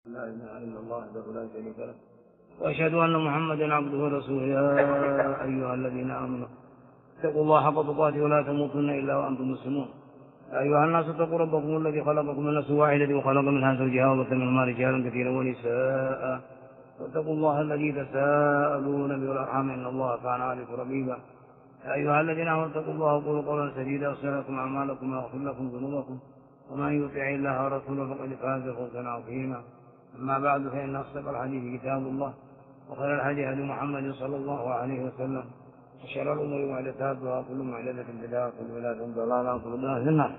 لا إله إلا الله وحده لا شريك له وأشهد أن محمدا عبده ورسوله. يا أيها الذين آمنوا اتقوا الله حق تقاته ولا تموتن إلا وأنتم مسلمون. يا أيها الناس اتقوا ربكم الذي خلقكم من نفس واحدة وخلق منها زوجها وبث منهما رجالا كثيرا ونساء واتقوا الله الذي تساءلون به والأرحام إن الله كان عليكم رقيبا. يا أيها الذين آمنوا اتقوا الله وقولوا قولا سديدا يغفر لكم أعمالكم ويغفر لكم ذنوبكم ومن يطع الله ورسوله فقد فاز فوزا عظيما. أما بعد فإن أصدق الحديث كتاب الله وخير الهدي هدي محمد صلى الله عليه وسلم وشر الأمور محدثاتها وكل محدثة بدعة وكل بدعة ضلالة وكل ضلالة في النار.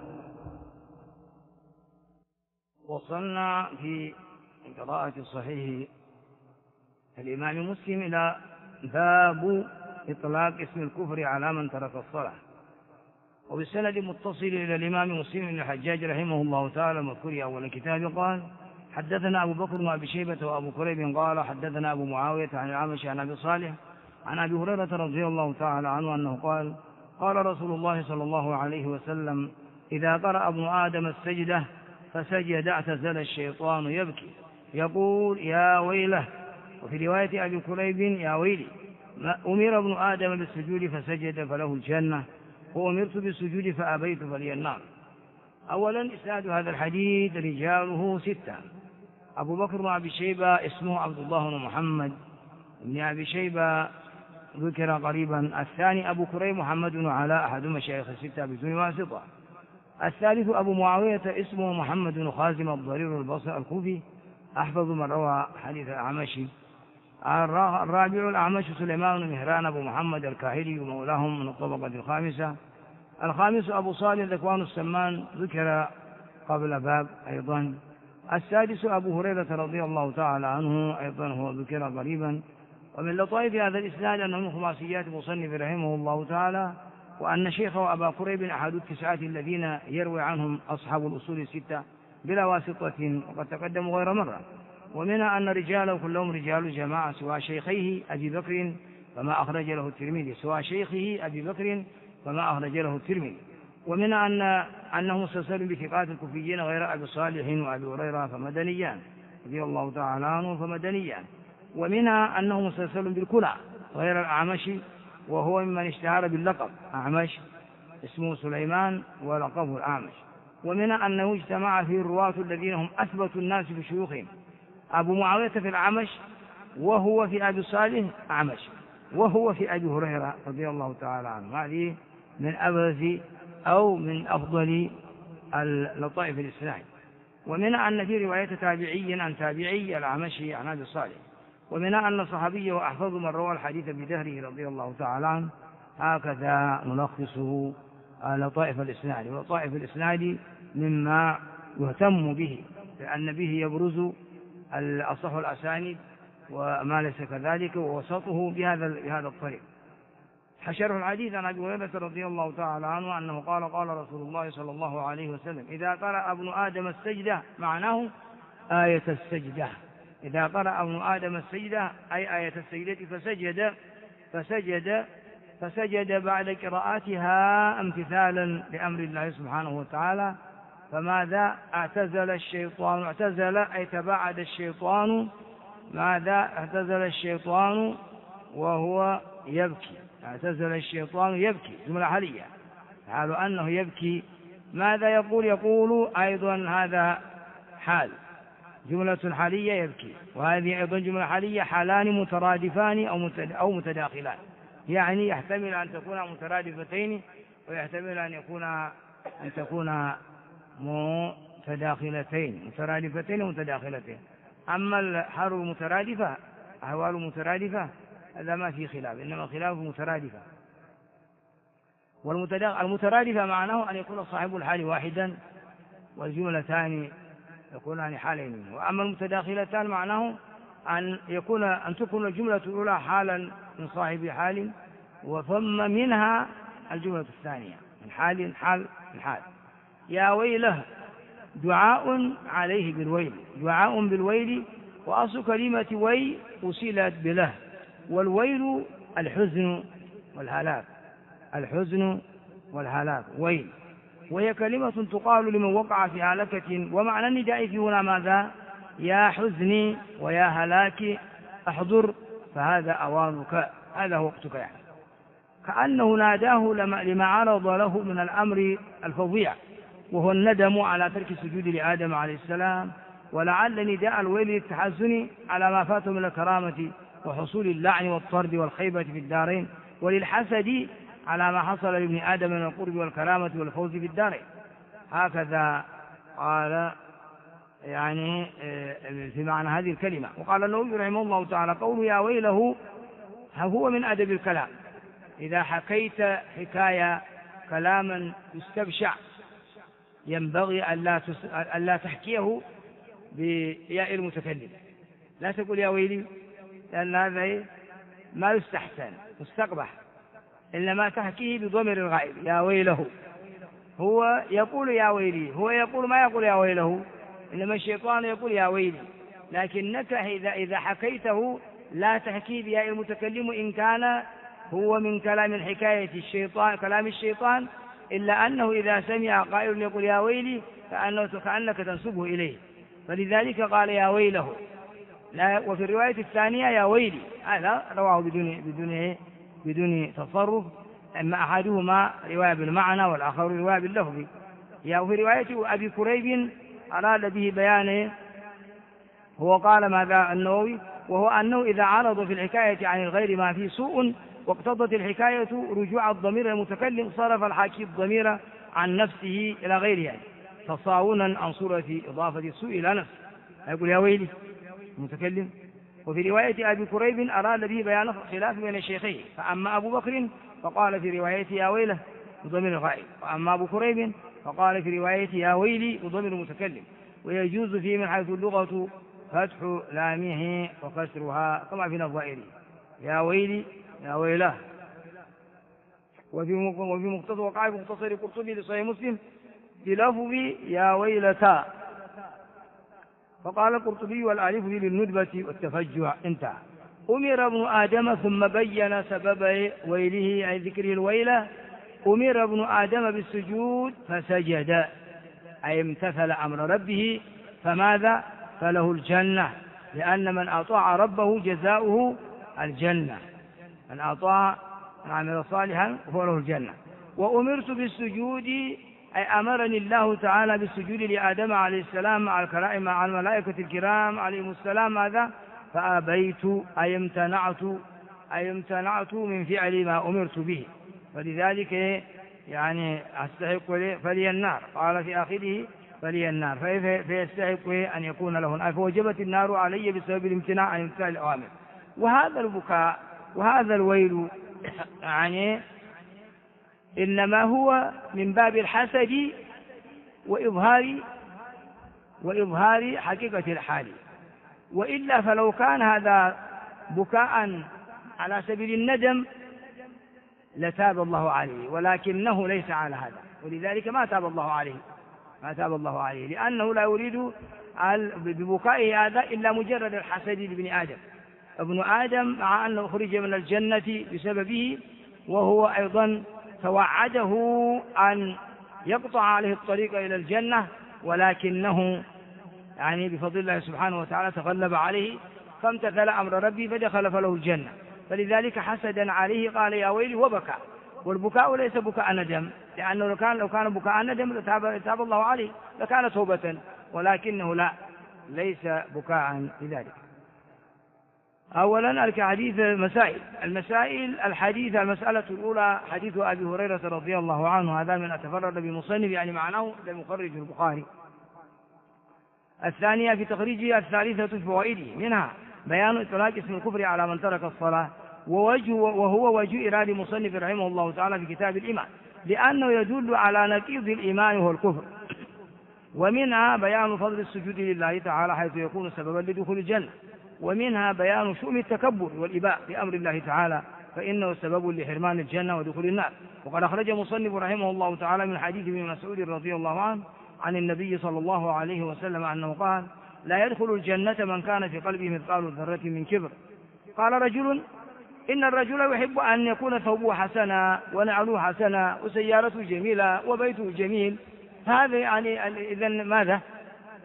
وصلنا في قراءة صحيح الإمام مسلم إلى باب إطلاق اسم الكفر على من ترك الصلاة، وبالسند متصل إلى الإمام مسلم بن الحجاج رحمه الله تعالى مذكور أول الكتاب قال: حدثنا أبو بكر وأبي شيبة وأبو كريب قال حدثنا أبو معاوية عن الأعمش عن أبي صالح عن أبي هريرة رضي الله تعالى عنه أنه قال: قال رسول الله صلى الله عليه وسلم: إذا قرأ ابن آدم السجدة فسجد اعتزل الشيطان يبكي يقول يا ويله. وفي رواية أبي كريب يا ويلي. أمر ابن آدم بالسجود فسجد فله الجنة وأمرت بالسجود فأبيت فلي النار. أولا إسناد هذا الحديث رجاله 6: أبو بكر وأبي شيبة اسمه عبد الله بن محمد بن أبي شيبة ذكر قريبا. الثاني أبو كريم محمد بن علاء أحد مشايخ 6 بدون واسطة. الثالث أبو معاوية اسمه محمد بن خازم الضرير البصري الكوفي أحفظ من روى حديث الأعمشي. الرابع الأعمش سليمان بن مهران أبو محمد الكاهلي ومولاهم من الطبقة الخامسة. الخامس أبو صالح ذكوان السمان ذكر قبل باب أيضا. السادس أبو هريرة رضي الله تعالى عنه أيضا هو ذكر قريبا. ومن لطائف هذا الإسناد أنه من خماسيات مصنف رحمه الله تعالى، وأن شيخه أبا كريب أحد 9 الذين يروي عنهم أصحاب الأصول 6 بلا واسطة وقد تقدموا غير مرة. ومنها أن رجاله كلهم رجال جماعة سوى شيخيه أبي بكر فما أخرج له الترمذي ومنها أنه مسلسل بثقات الكوفيين غير أبي صالح وأبي هريرة فمدنيان رضي الله تعالى عنه فمدنيان. ومنها أنه مسلسل بالكنى غير الأعمش وهو ممن اشتهر باللقب أعمش اسمه سليمان ولقبه الأعمش. ومنها أنه اجتمع فيه الرواة الذين هم أثبت الناس في شيوخهم: أبو معاوية في الأعمش، وهو في أبي صالح أعمش، وهو في أبي هريرة رضي الله تعالى عنه. هذه من أبرز أو من أفضل اللطائف الإسلام. ومنها أن في رواية تابعي عن تابعي الأعمشي عن أبي صالح. ومنها أن صحابيه وأحفظ من روى الحديث بدهره رضي الله تعالى عنه. هكذا نلخصه لطائف الإسناد. ولطائف الإسناد مما يهتم به لأن به يبرز الأصح الأسانيد وما ليس كذلك ووسطه بهذا الطريق. حشره الحديث عن أبي هريرة رضي الله تعالى عنه أنه قال: قال رسول الله صلى الله عليه وسلم: إذا قرأ ابن آدم السجدة معناه آية السجدة. إذا قرأ ابن آدم السجدة أي آية السجدة فسجد بعد قراءتها امتثالا لأمر الله سبحانه وتعالى. فماذا اعتزل الشيطان؟ اعتزل أي تباعد الشيطان. ماذا اعتزل الشيطان وهو يبكي؟ اعتزل الشيطان يبكي جملة حالية، حال أنه يبكي. ماذا يقول؟ يقول أيضا هذا حال جملة حالية يبكي، وهذه أيضا جملة حالية، حالان مترادفان أو متداخلان، يعني يحتمل أن تكون مترادفتين ويحتمل أن تكون مترادفتين ومتداخلتين. أما الحال المترادفة أحوال مترادفة هذا ما في خلاف، إنما خلاف مترادفة. والمترادفة معناه أن يكون صاحب الحال واحدا والجملتان يكونان حالين. وأما المتداخلتان معناه أن تكون الجملة الأولى حالا من صاحب حال وثم منها الجملة الثانية من حال من حال. يا ويله دعاء عليه بالويل، دعاء بالويل. وأصل كلمة وي أصلت بله، والويل الحزن والهلاك ويل. وهي كلمة تقال لمن وقع في هلكة. ومعنى النداء في هنا ماذا؟ يا حزني ويا هلاكي احضر فهذا أوانك، هذا هو وقتك يعني. كأنه ناداه لما عرض له من الأمر الفظيع، وهو الندم على ترك السجود لآدم عليه السلام، ولعل نداء الويل للتحزن على ما فاته من الكرامة وحصول اللعن والطرد والخيبة في الدارين، وللحسد على ما حصل لابن آدم من القرب والكرامة والفوز في الدارين. هكذا قال يعني في معنى هذه الكلمة. وقال النووي رحمه الله تعالى: قول يا ويله هو من أدب الكلام، إذا حكيت حكاية كلاما يستبشع ينبغي ألا تحكيه بياء المتكلم، لا تقول يا ويلي، لأن هذا ما يستحسن مستقبح، إنما تحكيه بضمير الغائب يا ويله. هو يقول يا ويلي، هو يقول ما يقول يا ويله، إنما الشيطان يقول يا ويلي. لكنك إذا حكيته لا تحكي بياء المتكلم إن كان هو من كلام الحكاية الشيطان، كلام الشيطان، إلا أنه إذا سمع قائل يقول يا ويلي كأنك تنسبه إليه، فلذلك قال يا ويله. لا، وفي الرواية الثانية يا ويلي، هذا رواه بدون تصرف، أما أحدهما رواية بالمعنى والآخر رواية باللفظ. وفي رواية أبي كريب أراد به بيانه، هو قال ماذا النووي: وهو أنه إذا عرض في الحكاية عن الغير ما فيه سوء واقتضت الحكاية رجوع الضمير المتكلم، صرف الحاكي الضمير عن نفسه إلى غيره، تصاونا عن صورة إضافة السوء إلى نفسه، يقول يا ويلي المتكلم. وفي رواية أبي كريب أراد به بيان خلاف بين الشيخين، فأما أبو بكر فقال في روايته يا ويله بضمير الغائب، وأما أبو كريب فقال في روايته يا ويلي بضمير المتكلم. ويجوز فيه من حيث اللغة فتح لامه وكسرها كما في الظاهري يا ويلي يا ويله. وفي مختصر وقع في مختصر قرطبي لصحيح مسلم بلفظ يا ويلتا، فقال القرطبي والآلف للندبة والتفجع انتهى. أمر ابن آدم ثم بين سبب ويله عن ذكره الويلة. أمر ابن آدم بالسجود فسجد، أي امتثل أمر ربه، فماذا؟ فله الجنة، لأن من أطاع ربه جزاؤه الجنة، من أطاع من عمل صالحا فله الجنة. وأمرت بالسجود، أي أمرني الله تعالى بالسجود لآدم عليه السلام مع الكرائم مع الملائكة الكرام عليهم السلام، ماذا؟ فأبيت، أي امتنعت من فعل ما أمرت به، ولذلك يعني أستحق فلي النار، قال في آخره فلي النار، فيستحق أن يكون له النار، فوجبت النار علي بسبب الامتناع عن امتثال الأوامر. وهذا البكاء وهذا الويل يعني إنما هو من باب الحسد وإظهار حقيقة الحال، وإلا فلو كان هذا بكاء على سبيل الندم لتاب الله عليه، ولكنه ليس على هذا، ولذلك ما تاب الله عليه، لأنه لا يريد ببكائه هذا إلا مجرد الحسد لابن آدم. ابن آدم مع أنه خرج من الجنة بسببه، وهو أيضا توعده أن يقطع عليه الطريق إلى الجنة، ولكنه يعني بفضل الله سبحانه وتعالى تغلب عليه فامتثل أمر ربي فدخل فله الجنة، فلذلك حسدا عليه قال يا ويلي وبكى. والبكاء ليس بكاء ندم، لأنه لو كان بكاء ندم لتاب الله عليه لكان توبة، ولكنه لا، ليس بكاء لذلك. أولا الحديث المسائل الحديث المسألة الأولى حديث أبي هريرة رضي الله عنه، هذا من أتفرد بمصنف يعني معناه لمخرج البخاري. الثانية في تخريجه. الثالثة في فوائده، منها بيان إطلاق اسم الكفر على من ترك الصلاة، وهو وجه إراد مصنف رحمه الله تعالى في كتاب الإيمان، لأنه يدل على نقيض الإيمان وهو الكفر. ومنها بيان فضل السجود لله تعالى حيث يكون سببا لدخول الجنة. ومنها بيان شؤم التكبر والإباء بأمر الله تعالى، فإنه سبب لحرمان الجنة ودخول النار. وقد أخرج مصنف رحمه الله تعالى من حديث ابن مسعود رضي الله عنه عن النبي صلى الله عليه وسلم أنه قال: لا يدخل الجنة من كان في قلبه مثقال ذرة من كبر. قال رجل: إن الرجل يحب أن يكون ثوبه حسنا ونعله حسنا وسيارته جميلة وبيته جميل، هذا يعني إذن ماذا؟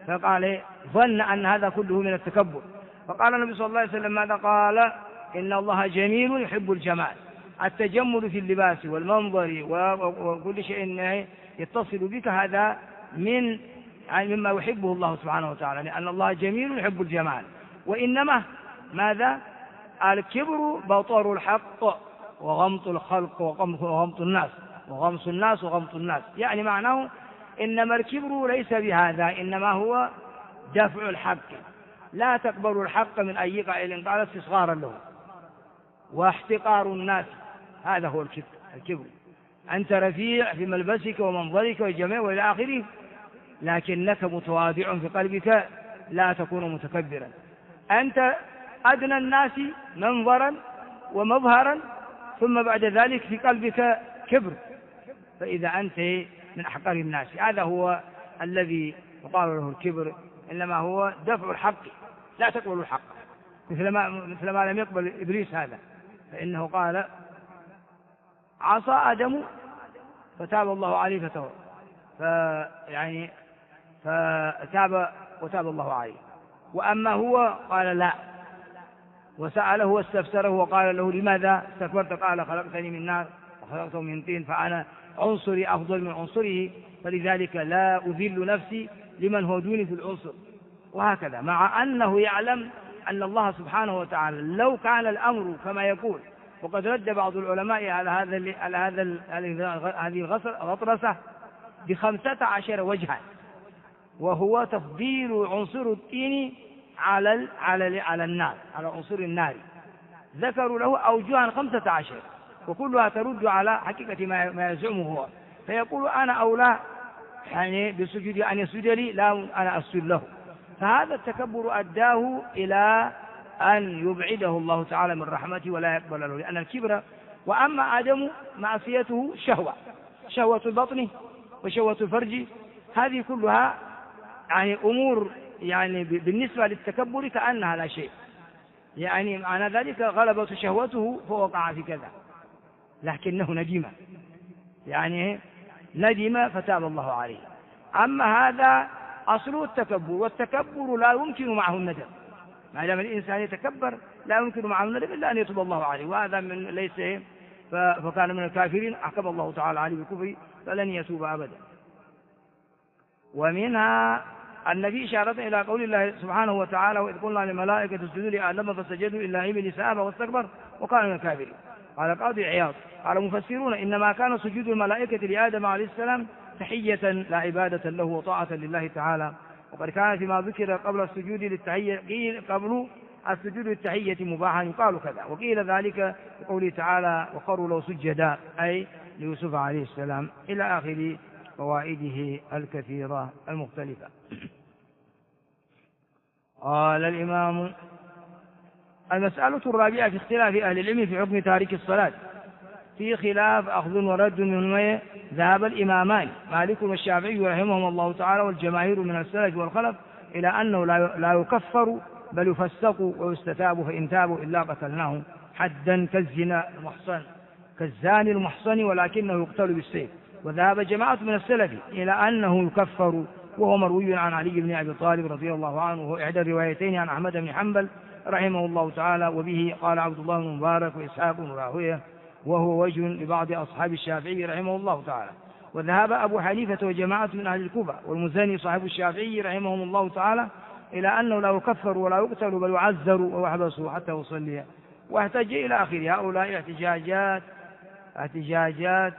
فقال ظن أن هذا كله من التكبر. فقال النبي صلى الله عليه وسلم ماذا قال؟ إن الله جميل يحب الجمال. التجمل في اللباس والمنظر وكل شيء يتصل بك هذا مما يحبه الله سبحانه وتعالى، لأن الله جميل يحب الجمال. وإنما ماذا؟ الكبر بطر الحق وغمط الخلق وغمط الناس وغمص الناس وغمط الناس، يعني معناه إنما الكبر ليس بهذا، إنما هو دفع الحق. لا تقبل الحق من أي قائل قال استصغارا له واحتقار الناس، هذا هو الكبر. أنت رفيع في ملبسك ومنظرك والجمال وإلى آخره، لكنك متواضع في قلبك، لا تكون متكبرا. أنت أدنى الناس منظرا ومظهرا، ثم بعد ذلك في قلبك كبر، فإذا أنت من أحقار الناس. هذا هو الذي يقال له الكبر، إنما هو دفع الحق، لا تقبل الحق، مثل ما لم يقبل إبليس هذا، فإنه قال عصى آدم فتاب الله عليه فتاب وتاب الله عليه. وأما هو قال لا، وسأله واستفسره وقال له لماذا استكبرت؟ قال خلقتني من نار وخلقته من طين، فأنا عنصري أفضل من عنصره، فلذلك لا أذل نفسي لمن هو دوني في العنصر. وهكذا، مع أنه يعلم أن الله سبحانه وتعالى لو كان الأمر كما يقول، وقد رد بعض العلماء على هذه الغطرسة ب15 وجها، وهو تفضيل عنصر الطين على النار، على عنصر النار. ذكروا له أوجها 15، وكلها ترد على حقيقة ما يزعمه هو، فيقول أنا أولى يعني بسجود أن يسجد لي، لا أنا أسجد له. فهذا التكبر أداه إلى أن يبعده الله تعالى من رحمته ولا يقبل له، لأن الكبر. وأما آدم معصيته شهوة البطن وشهوة الفرج، هذه كلها يعني أمور يعني بالنسبة للتكبر كأنها لا شيء، يعني معنى ذلك غلبت شهوته فوقع في كذا، لكنه ندم، يعني ندم فتاب الله عليه. أما هذا أصله التكبر، والتكبر لا يمكن معه الندم، ما دام الإنسان يتكبر لا يمكن معه الندم إلا أن يتوب الله عليه، وهذا من ليس فكان من الكافرين أحكم الله تعالى عليه بالكفر فلن يتوب أبدا. ومنها أن في إشارة إلى قول الله سبحانه وتعالى وإذ قلنا للملائكة اسجدوا لآدم فسجدوا إلا إبليس أبى واستكبر وكان من الكافرين. قال قاضي عياض قال مفسرون إنما كان سجود الملائكة لآدم عليه السلام تحية لا عبادة له وطاعة لله تعالى، وقد كان فيما ذكر قبل السجود للتحية قبل السجود للتحية مباحا يقال كذا، وقيل ذلك بقوله تعالى وخروا له سجدا أي ليوسف عليه السلام، إلى آخر فوائده الكثيرة المختلفة. قال الإمام المسألة الرابعة في اختلاف أهل العلم في حكم تارك الصلاة، في خلاف أخذ ورد من ذهب الإمامان مالك والشافعي رحمهم الله تعالى والجماهير من السلف والخلف إلى أنه لا يكفر بل يفسق ويستتاب، فإن تابوا إلا قتلناه حدا كالزاني المحصن ولكنه يقتل بالسيف. وذهب جماعة من السلف إلى أنه يكفر، وهو مروي عن علي بن أبي طالب رضي الله عنه، وهو إحدى الروايتين عن أحمد بن حنبل رحمه الله تعالى، وبه قال عبد الله بن مبارك وإسحاق بن راهويه، وهو وجه لبعض أصحاب الشافعي رحمه الله تعالى. وذهب أبو حنيفة وجماعة من أهل الكوفة والمزني صاحب الشافعي رحمهم الله تعالى إلى أنه لا يكفر ولا يقتل بل يعذر ويحبس حتى يصلي، واحتج إلى آخر هؤلاء احتجاجات.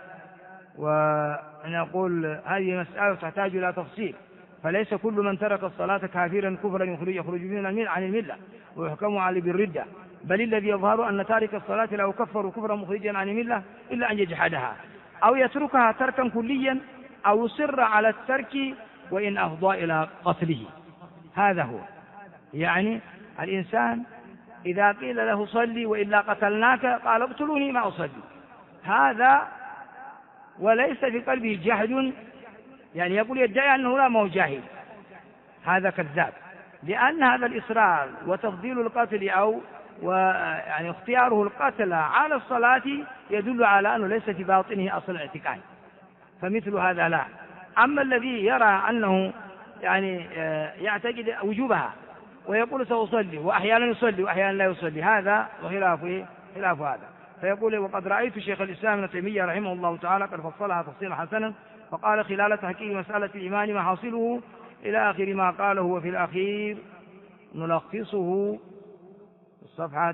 ونقول هذه مسألة تحتاج إلى تفصيل، فليس كل من ترك الصلاة كافرا كفرا يخرج عن الملة ويحكم عليه بالردة، بل الذي يظهر أن تارك الصلاة لا يكفر كفرا مخرجا عن الملة إلا أن يجحدها أو يتركها تركا كليا أو يصر على الترك وإن أفضى إلى قتله. هذا هو، يعني الإنسان إذا قيل له صلي وإلا قتلناك قال اقتلوني ما أصلي، هذا وليس في قلبه جهد، يعني يقول يدعي أنه لا، ما هو جاهل، هذا كذاب، لأن هذا الإصرار وتفضيل القتل أو يعني اختياره القتل على الصلاة يدل على أنه ليس في باطنه أصل الاعتقاد، فمثل هذا لا. أما الذي يرى أنه يعني يعتقد وجوبها ويقول سأصلي، وأحيانا يصلي وأحيانا لا يصلي، هذا خلاف هذا. فيقول وقد رأيت شيخ الإسلام ابن تيمية رحمه الله تعالى قد فصلها تفصيلا حسنا، فقال خلال تحقيق مسألة الإيمان ما حاصله إلى آخر ما قاله، وفي الأخير نلخصه الصفحة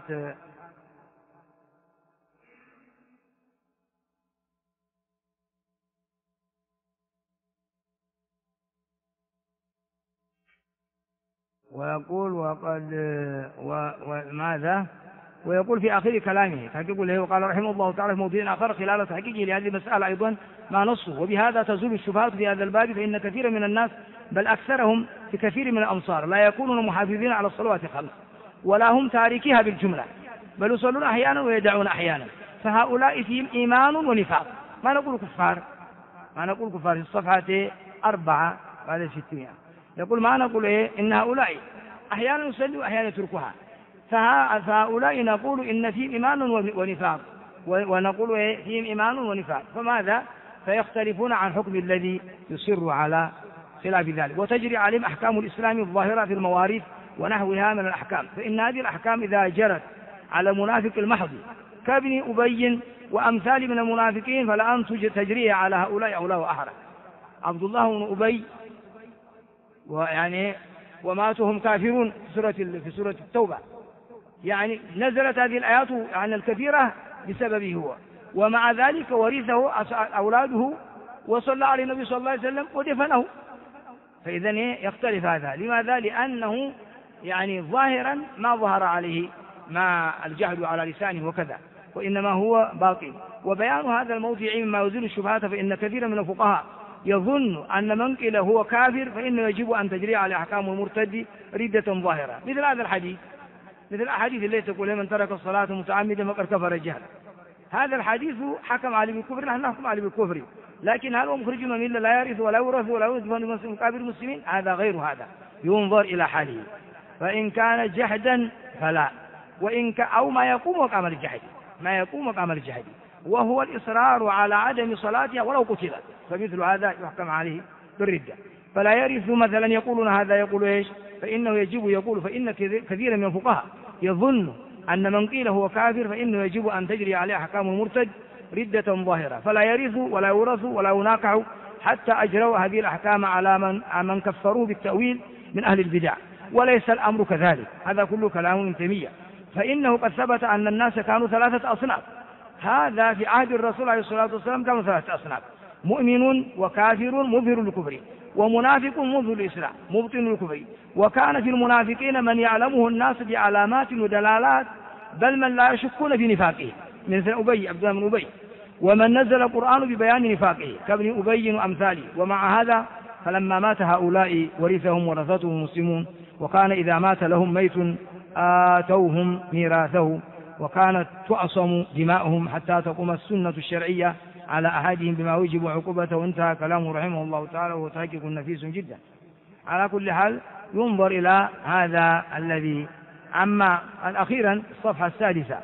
ويقول وماذا ويقول في آخر كلامه تحقيق له، وقال رحمه الله تعالى في موضوع آخر خلال تحقيقه لهذه المسألة أيضا ما نصه، وبهذا تزول الشبهات في هذا الباب، فإن كثيرا من الناس بل أكثرهم في كثير من الأمصار لا يكونون محافظين على الصلوات الخمس ولا هم تاركيها بالجملة، بل يصلون أحيانا ويدعون أحيانا، فهؤلاء فيهم إيمان ونفاق. ما نقول كفار في الصفحة 4 بعد 600 يقول ما نقول إن هؤلاء أحيانا يصلوا وأحيانا يتركها، فهؤلاء نقول إن فيهم إيمان ونفاق، ونقول فيهم إيمان ونفاق، فماذا؟ فيختلفون عن حكم الذي يصر على خلاف ذلك، وتجري عليهم أحكام الإسلام الظاهرة في المواريث ونحوها من الأحكام، فإن هذه الأحكام إذا جرت على المنافق المحض كابن أبي وأمثال من المنافقين فلأن تجري على هؤلاء أولى وأحرى. عبد الله بن أبي وماتهم كافرون في سورة التوبة، يعني نزلت هذه الآيات عن الكثيرة بسببه هو، ومع ذلك ورثه أولاده وصلى عليه النبي صلى الله عليه وسلم ودفنه. فإذا يختلف هذا، لماذا؟ لأنه ظاهرا ما ظهر عليه ما الجهل على لسانه وكذا، وإنما هو باطل. وبيان هذا الموضع مما يزيل الشبهات، فإن كثيرا من الفقهاء يظن أن من قيل هو كافر فإنه يجب أن تجري على أحكام المرتد ردة ظاهرة، مثل هذا الحديث، مثل الأحاديث التي تقول من ترك الصلاة متعمدا فقد كفر جهلا. هذا الحديث حكم عليه بالكفر، نحن نحكم عليه بالكفر، لكن هل هو مخرج من الملة لا يرث ولا يورث ولا يدفن في مقابر المسلمين؟ هذا غير هذا، ينظر إلى حاله، فإن كان جحدا فلا، أو ما يقوم مقام الجحد وهو الإصرار على عدم صلاتها ولو قتلت، فمثل هذا يحكم عليه بالردة. فلا يرث مثلا يقولون هذا يقول إيش؟ فإنه يجب يقول، فإن كثيرا من الفقهاء يظن أن من قيل هو كافر فإنه يجب أن تجري عليه أحكام المرتد ردة ظاهرة، فلا يرث ولا يورث ولا يناكح حتى أجروا هذه الأحكام على من كفروه بالتأويل من أهل البدع، وليس الأمر كذلك. هذا كله كلام ابن تيمية، فإنه قد ثبت أن الناس كانوا 3 أصناف، هذا في عهد الرسول عليه الصلاة والسلام كانوا 3 أصناف: مؤمن وكافر مظهر الكفر، ومنافق مظهر الإسلام مبطن الكفر. وكان في المنافقين من يعلمه الناس بعلامات ودلالات، بل من لا يشكون في نفاقه مثل أبي عبد الله بن أبي، ومن نزل القرآن ببيان نفاقه كابن أبي وأمثاله. ومع هذا فلما مات هؤلاء ورثهم ورثتهم المسلمون، وكان إذا مات لهم ميت آتوهم ميراثه، وكانت تعصم دماؤهم حتى تقوم السنة الشرعية على أحدهم بما يوجب عقوبته. انتهى كلامه رحمه الله تعالى، وهو تحقيق نفيس جدا. على كل حال ينظر إلى هذا الذي. أما أخيرا الصفحة 6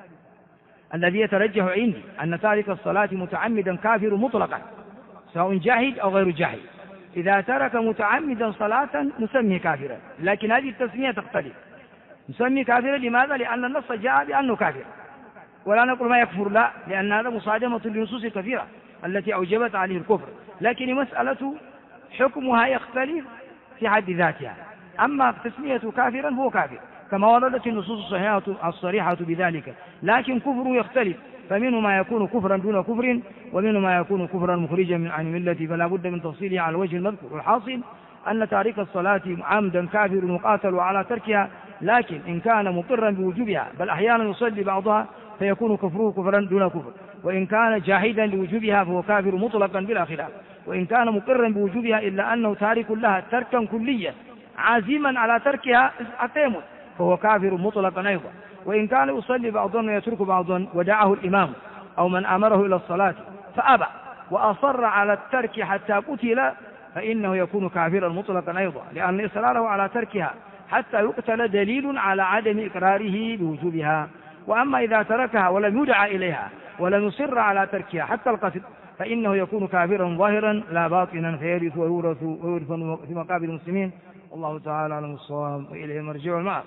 الذي يترجح عندي أن تارك الصلاة متعمدا كافر مطلقا سواء جاهد أو غير جاهد. إذا ترك متعمدا صلاة نسميه كافرا، لكن هذه التسمية تختلف. نسميه كافرا لماذا؟ لأن النص جاء بأنه كافر، ولا نقول ما يكفر، لا، لأن هذا مصادمة للنصوص الكثيرة التي أوجبت عليه الكفر، لكن مسألة حكمها يختلف في حد ذاتها. أما تسمية كافرا هو كافر كما وردت النصوص الصريحة بذلك، لكن كفره يختلف، فمنه ما يكون كفرا دون كفر، ومنه ما يكون كفرا مخرجا عن الملة، فلا بد من تفصيله على الوجه المذكور. والحاصل أن تارك الصلاة عمدا كافر مقاتل على تركها، لكن إن كان مقرا بوجوبها بل أحيانا يصلي بعضها فيكون كفره كفرا دون كفر، وإن كان جاحدا لوجوبها فهو كافر مطلقا بلا خلاف، وإن كان مقرا بوجوبها إلا أنه تارك لها تركا كليا عازما على تركها أقيمت فهو كافر مطلقا أيضا، وإن كان يصلي بعضا ويترك بعضا ودعه الإمام أو من أمره إلى الصلاة فأبى وأصر على الترك حتى قتل فإنه يكون كافرا مطلقا أيضا، لأن إصراره على تركها حتى يقتل دليل على عدم إقراره بوجوبها. وأما إذا تركها ولم يدعى إليها ولم يصر على تركها حتى القتل فإنه يكون كافرا ظاهرا لا باطنا فيرث ويورث في مقابل المسلمين. والله تعالى أعلم الصواب وإليه المرجع والمآب.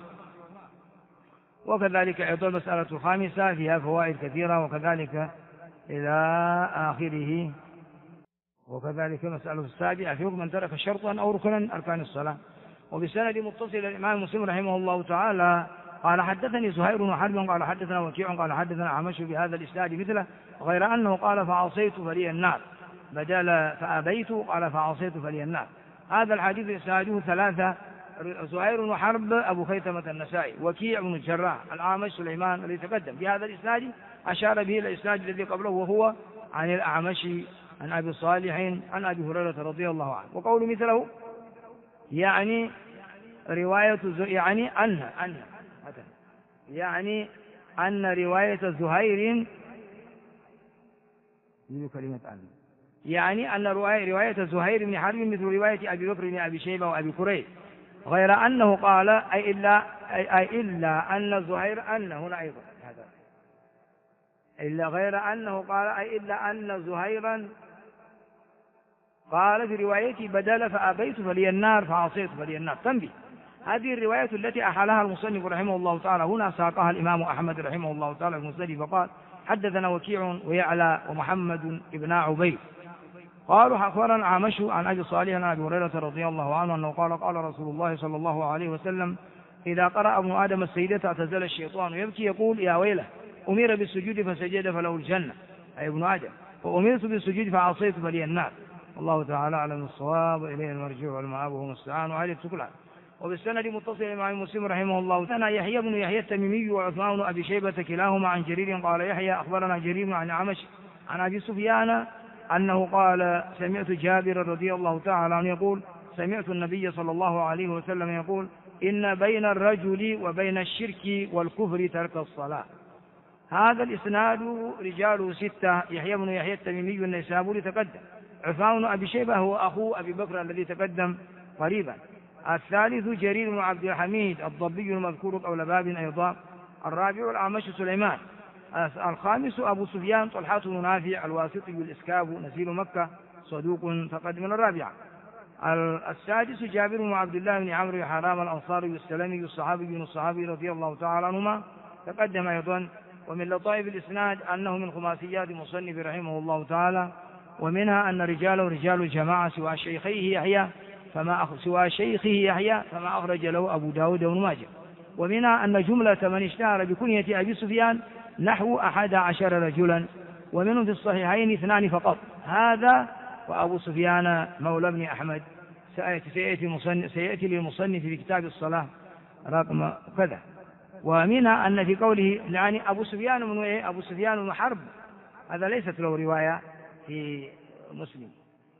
وكذلك أيضا المسألة الخامسة فيها فوائد كثيرة، وكذلك إلى آخره. وكذلك مسألة السابعة في حكم من ترك شرطا أو ركنا أركان الصلاة. وبسند متصل الإمام مسلم رحمه الله تعالى قال حدثني زهير وحرب قال حدثنا وكيع قال حدثنا عمش بهذا الإسناد مثله، غير أنه قال فعصيت فلي النار بدل فأبيت قال فعصيت فلي النار. هذا الحديث إسناده ثلاثة: زهير وحرب أبو خيثمة النسائي، وكيع بن الجراح، الأعمش سليمان الذي تقدم بهذا الإسناد أشار به إلى الإسناد الذي قبله وهو عن الأعمش عن أبي صالح عن أبي هريرة رضي الله عنه. وقول مثله يعني رواية أن رواية زهير يعني أن رواية زهير بن حرب مثل رواية أبي بكر بن أبي شيبة وأبي كريب، غير أنه قال أي إلا أن زهير أن هنا أيضا هذا غير أنه قال أي إلا أن زهيرا قال في روايتي بدل فأبيت فلي النار فعصيت فلي النار. تنبيه: هذه الرواية التي أحالها المصنف رحمه الله تعالى هنا ساقها الإمام أحمد رحمه الله تعالى في مسنده فقال حدثنا وكيع ويعلى ومحمد ابن عبيد قالوا أخبرنا عمش عن أبي صالح عن أبي هريرة رضي الله عنه أنه قال رسول الله صلى الله عليه وسلم إذا قرأ ابن آدم السجدة اعتزل الشيطان يبكي يقول يا ويله أمر بالسجود فسجد فله الجنة أي ابن آدم، وأمرت بالسجود فعصيت فلي النار. الله تعالى أعلم الصواب إليه المرجع والمآب وهو المستعان وعليه التكلان. وبالسند متصل الإمام مسلم رحمه الله تعالى يحيى بن يحيى التميمي وعثمان بن أبي شيبة كلاهما عن جرير قال يحيى أخبرنا جرير عن عمش عن أبي سفيان أنه قال سمعت جابر رضي الله تعالى عنه يقول سمعت النبي صلى الله عليه وسلم يقول إن بين الرجل وبين الشرك والكفر ترك الصلاة. هذا الإسناد رجاله ستة: يحيى بن يحيى التميمي النيسابوري تقدم، عثمان بن أبي شيبة هو أخو أبي بكر الذي تقدم قريبا، الثالث جرير بن عبد الحميد الضبي المذكور قبل باب أيضا، الرابع الأعمش سليمان، الخامس أبو سفيان طلحة بن نافع الواسطي الإسكاب نزيل مكة صدوق تقدم الرابعة، السادس جابر بن عبد الله بن عمرو حرام الأنصاري السلمي الصحابي بن الصحابي رضي الله تعالى عنهما تقدم أيضا. ومن لطائف الإسناد أنه من خماسيات المصنف رحمه الله تعالى، ومنها أن رجاله رجال الجماعة سوى شيخه يحيى فما أخرج له أبو داود بن ماجه. ومنها أن جملة من اشتهر بكنية أبي سفيان نحو 11 رجلا، ومنهم في الصحيحين 2 فقط، هذا وأبو سفيان مولى بن أحمد سيأتي للمصنف في كتاب الصلاة رقم كذا. ومنها أن في قوله يعني أبو سفيان بن حرب هذا ليست له رواية في مسلم.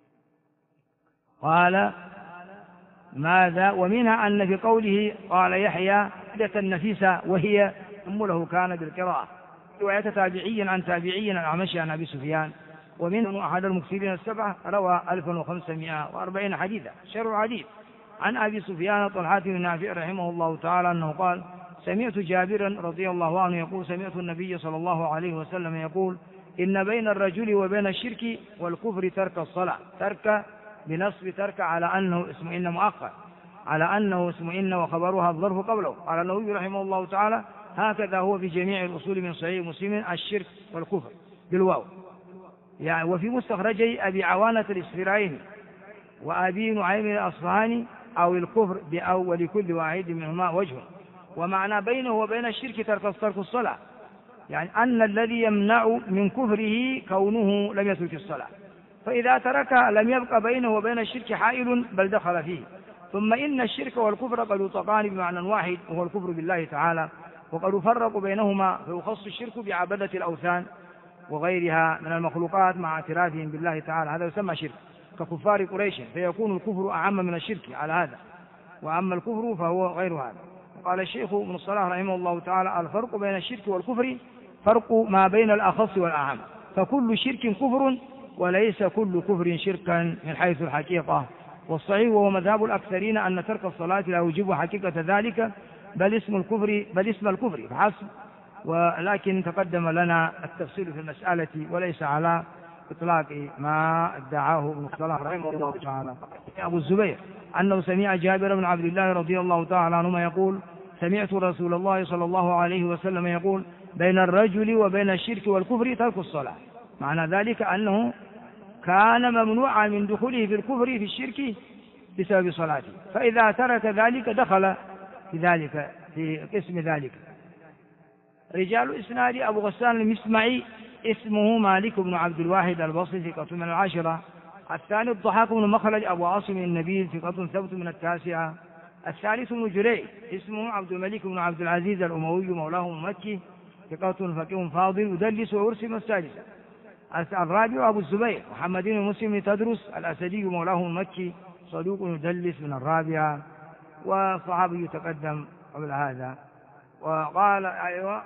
قال ماذا؟ ومنها أن في قوله قال يحيى حدة النفيسة وهي أم له كان بالقراءة، رواية تابعيا عن تابعيا الأعمشي عن أبي سفيان. ومنه أحد المكثرين 7 روى 1540 حديثا. شر حديث عن أبي سفيان طلحة بن نافع رحمه الله تعالى أنه قال سمعت جابرا رضي الله عنه يقول سمعت النبي صلى الله عليه وسلم يقول إن بين الرجل وبين الشرك والكفر ترك الصلاة. ترك بنصب ترك على أنه اسم إن مؤخر، على أنه اسم إن وخبرها الظرف قبله. قال النووي رحمه الله تعالى هكذا هو في جميع الأصول من صحيح مسلم الشرك والكفر بالواو. يعني وفي مستخرجي أبي عوانة الإسفرايني وأبي نعيم الأصفهاني أو الكفر بأو ولكل واحد منهما وجه. ومعنى بينه وبين الشرك ترك الصلاة، يعني أن الذي يمنع من كفره كونه لم يترك الصلاة، فإذا ترك لم يبق بينه وبين الشرك حائل بل دخل فيه. ثم إن الشرك والكفر قد يطلقان بمعنى واحد وهو الكفر بالله تعالى، وقد يفرق بينهما فيخص الشرك بعبادة الأوثان وغيرها من المخلوقات مع اعترافهم بالله تعالى، هذا يسمى شرك ككفار قريش، فيكون الكفر أعم من الشرك على هذا، وأما الكفر فهو غير هذا. قال الشيخ ابن الصلاح رحمه الله تعالى الفرق بين الشرك والكفر فرق ما بين الأخص والأعم، فكل شرك كفر وليس كل كفر شركا من حيث الحقيقة. والصحيح وهو مذهب الأكثرين أن ترك الصلاة لا يوجب حقيقة ذلك بل اسم الكفر فحسب، ولكن تقدم لنا التفصيل في المسألة وليس على إطلاق ما ادعاه ابن الصلاح رحمه الله تعالى. أبو الزبير أنه سمع جابر بن عبد الله رضي الله تعالى عنهما يقول: سمعت رسول الله صلى الله عليه وسلم يقول: بين الرجل وبين الشرك والكفر ترك الصلاة. معنى ذلك أنه كان ممنوعا من دخوله في الكفر في الشرك بسبب صلاته، فإذا ترك ذلك دخل في ذلك في قسم ذلك. رجال إسناد: أبو غسان المسمعي اسمه مالك بن عبد الواحد البصري ثقة من العاشرة. الثاني الضحاك بن مخلد أبو عاصم النبيل ثقة ثبت من التاسعة. الثالث ابن جريج اسمه عبد الملك بن عبد العزيز الأموي مولاه مكي ثقة فقيه فاضل يدلس ويرسم السادسة. الرابع أبو الزبير محمد بن مسلم تدرس الأسدي مولاه مكي صدوق يدلس من الرابعة، وصحابي يتقدم قبل هذا. وقال أيوة،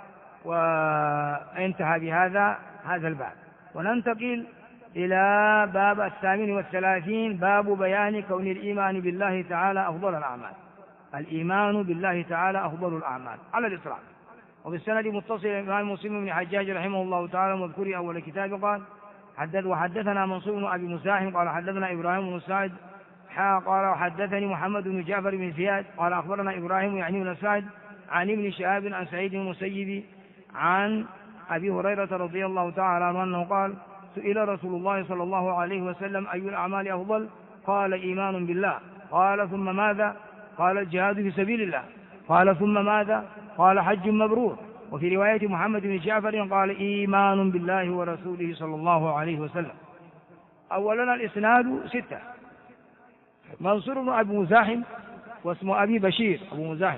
وانتهى بهذا الباب. وننتقل إلى باب 38 باب بيان كون الإيمان بالله تعالى أفضل الأعمال. الإيمان بالله تعالى أفضل الأعمال على الإطلاق. وبالسند متصل الإمام مسلم بن حجاج رحمه الله تعالى مذكور أول كتاب قال: وحدثنا منصور بن أبي مزاحم قال حدثنا إبراهيم بن سعد قال وحدثني محمد بن جعفر بن زياد قال أخبرنا إبراهيم يعني بن سعد عن ابن شهاب عن سعيد المسيب عن أبي هريرة رضي الله تعالى عنه أنه قال: سئل رسول الله صلى الله عليه وسلم: أي الأعمال أفضل؟ قال: إيمان بالله. قال: ثم ماذا؟ قال: الجهاد في سبيل الله. قال: ثم ماذا؟ قال: حج مبرور. وفي رواية محمد بن جعفر قال: إيمان بالله ورسوله صلى الله عليه وسلم. أولا الإسناد 6. منصور بن أبي مزاحم واسمه أبي بشير أبو مزاحم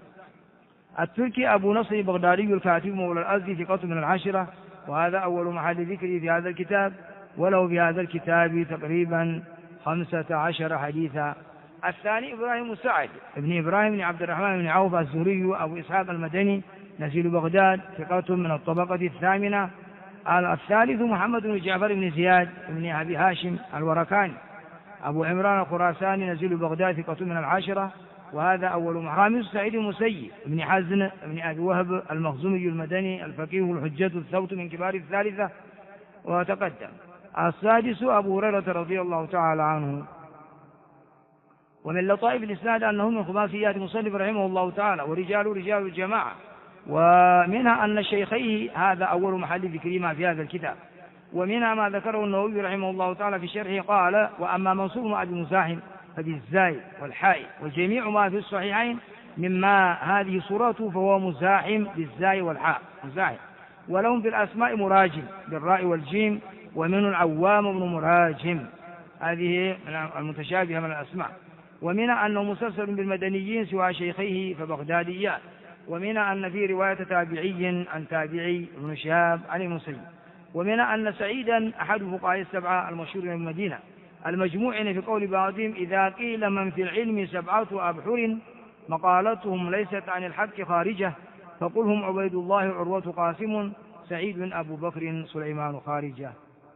التركي أبو نصر بغدادي الكاتب مولى الأزدي ثقة من العاشرة، وهذا أول محل ذكره في هذا الكتاب، وله في هذا الكتاب تقريبا 15 حديثا. الثاني إبراهيم سعد ابن إبراهيم بن عبد الرحمن بن عوف الزهري أبو إسحاق المدني نزيل بغداد ثقة من الطبقة الثامنة. الثالث محمد بن جعفر بن زياد بن أبي هاشم الوركاني أبو عمران الخراساني نزيل بغداد ثقة من العاشرة، وهذا أول خامس سعيد المسيب بن حزن بن أبي وهب المخزومي المدني الفقيه الحجة الثوت من كبار الثالثة وتقدم. السادس أبو هريرة رضي الله تعالى عنه. ومن لطائف الإسناد أنه من خماسيات مصنف رحمه الله تعالى، ورجال رجال الجماعة، ومنها أن الشيخيه هذا أول محل ذكرهما في هذا الكتاب. ومنها ما ذكره النووي رحمه الله تعالى في شرحه قال: وأما منصور بن أبي مزاحم فبالزاي والحاء، وجميع ما في الصحيحين مما هذه صورته فهو مزاحم بالزاي والحاء مزاحم. ولهم في الأسماء مراجم بالراء والجيم، ومن العوام بن مراجم، هذه المتشابهة من الأسماء. ومنها أنه مسلسل بالمدنيين سوى شيخيه فبغداديان. ومنها أن في رواية تابعي عن تابعي ابن شهاب عن المسيب. ومنها أن سعيدا أحد فقهاء السبعة المشهور من المدينة المجموعين في قول بعضهم: إذا قيل من في العلم 7 أبحر مقالتهم ليست عن الحق خارجة، فقل هم عبيد الله عروة قاسم سعيد أبو بكر سليمان خارجة.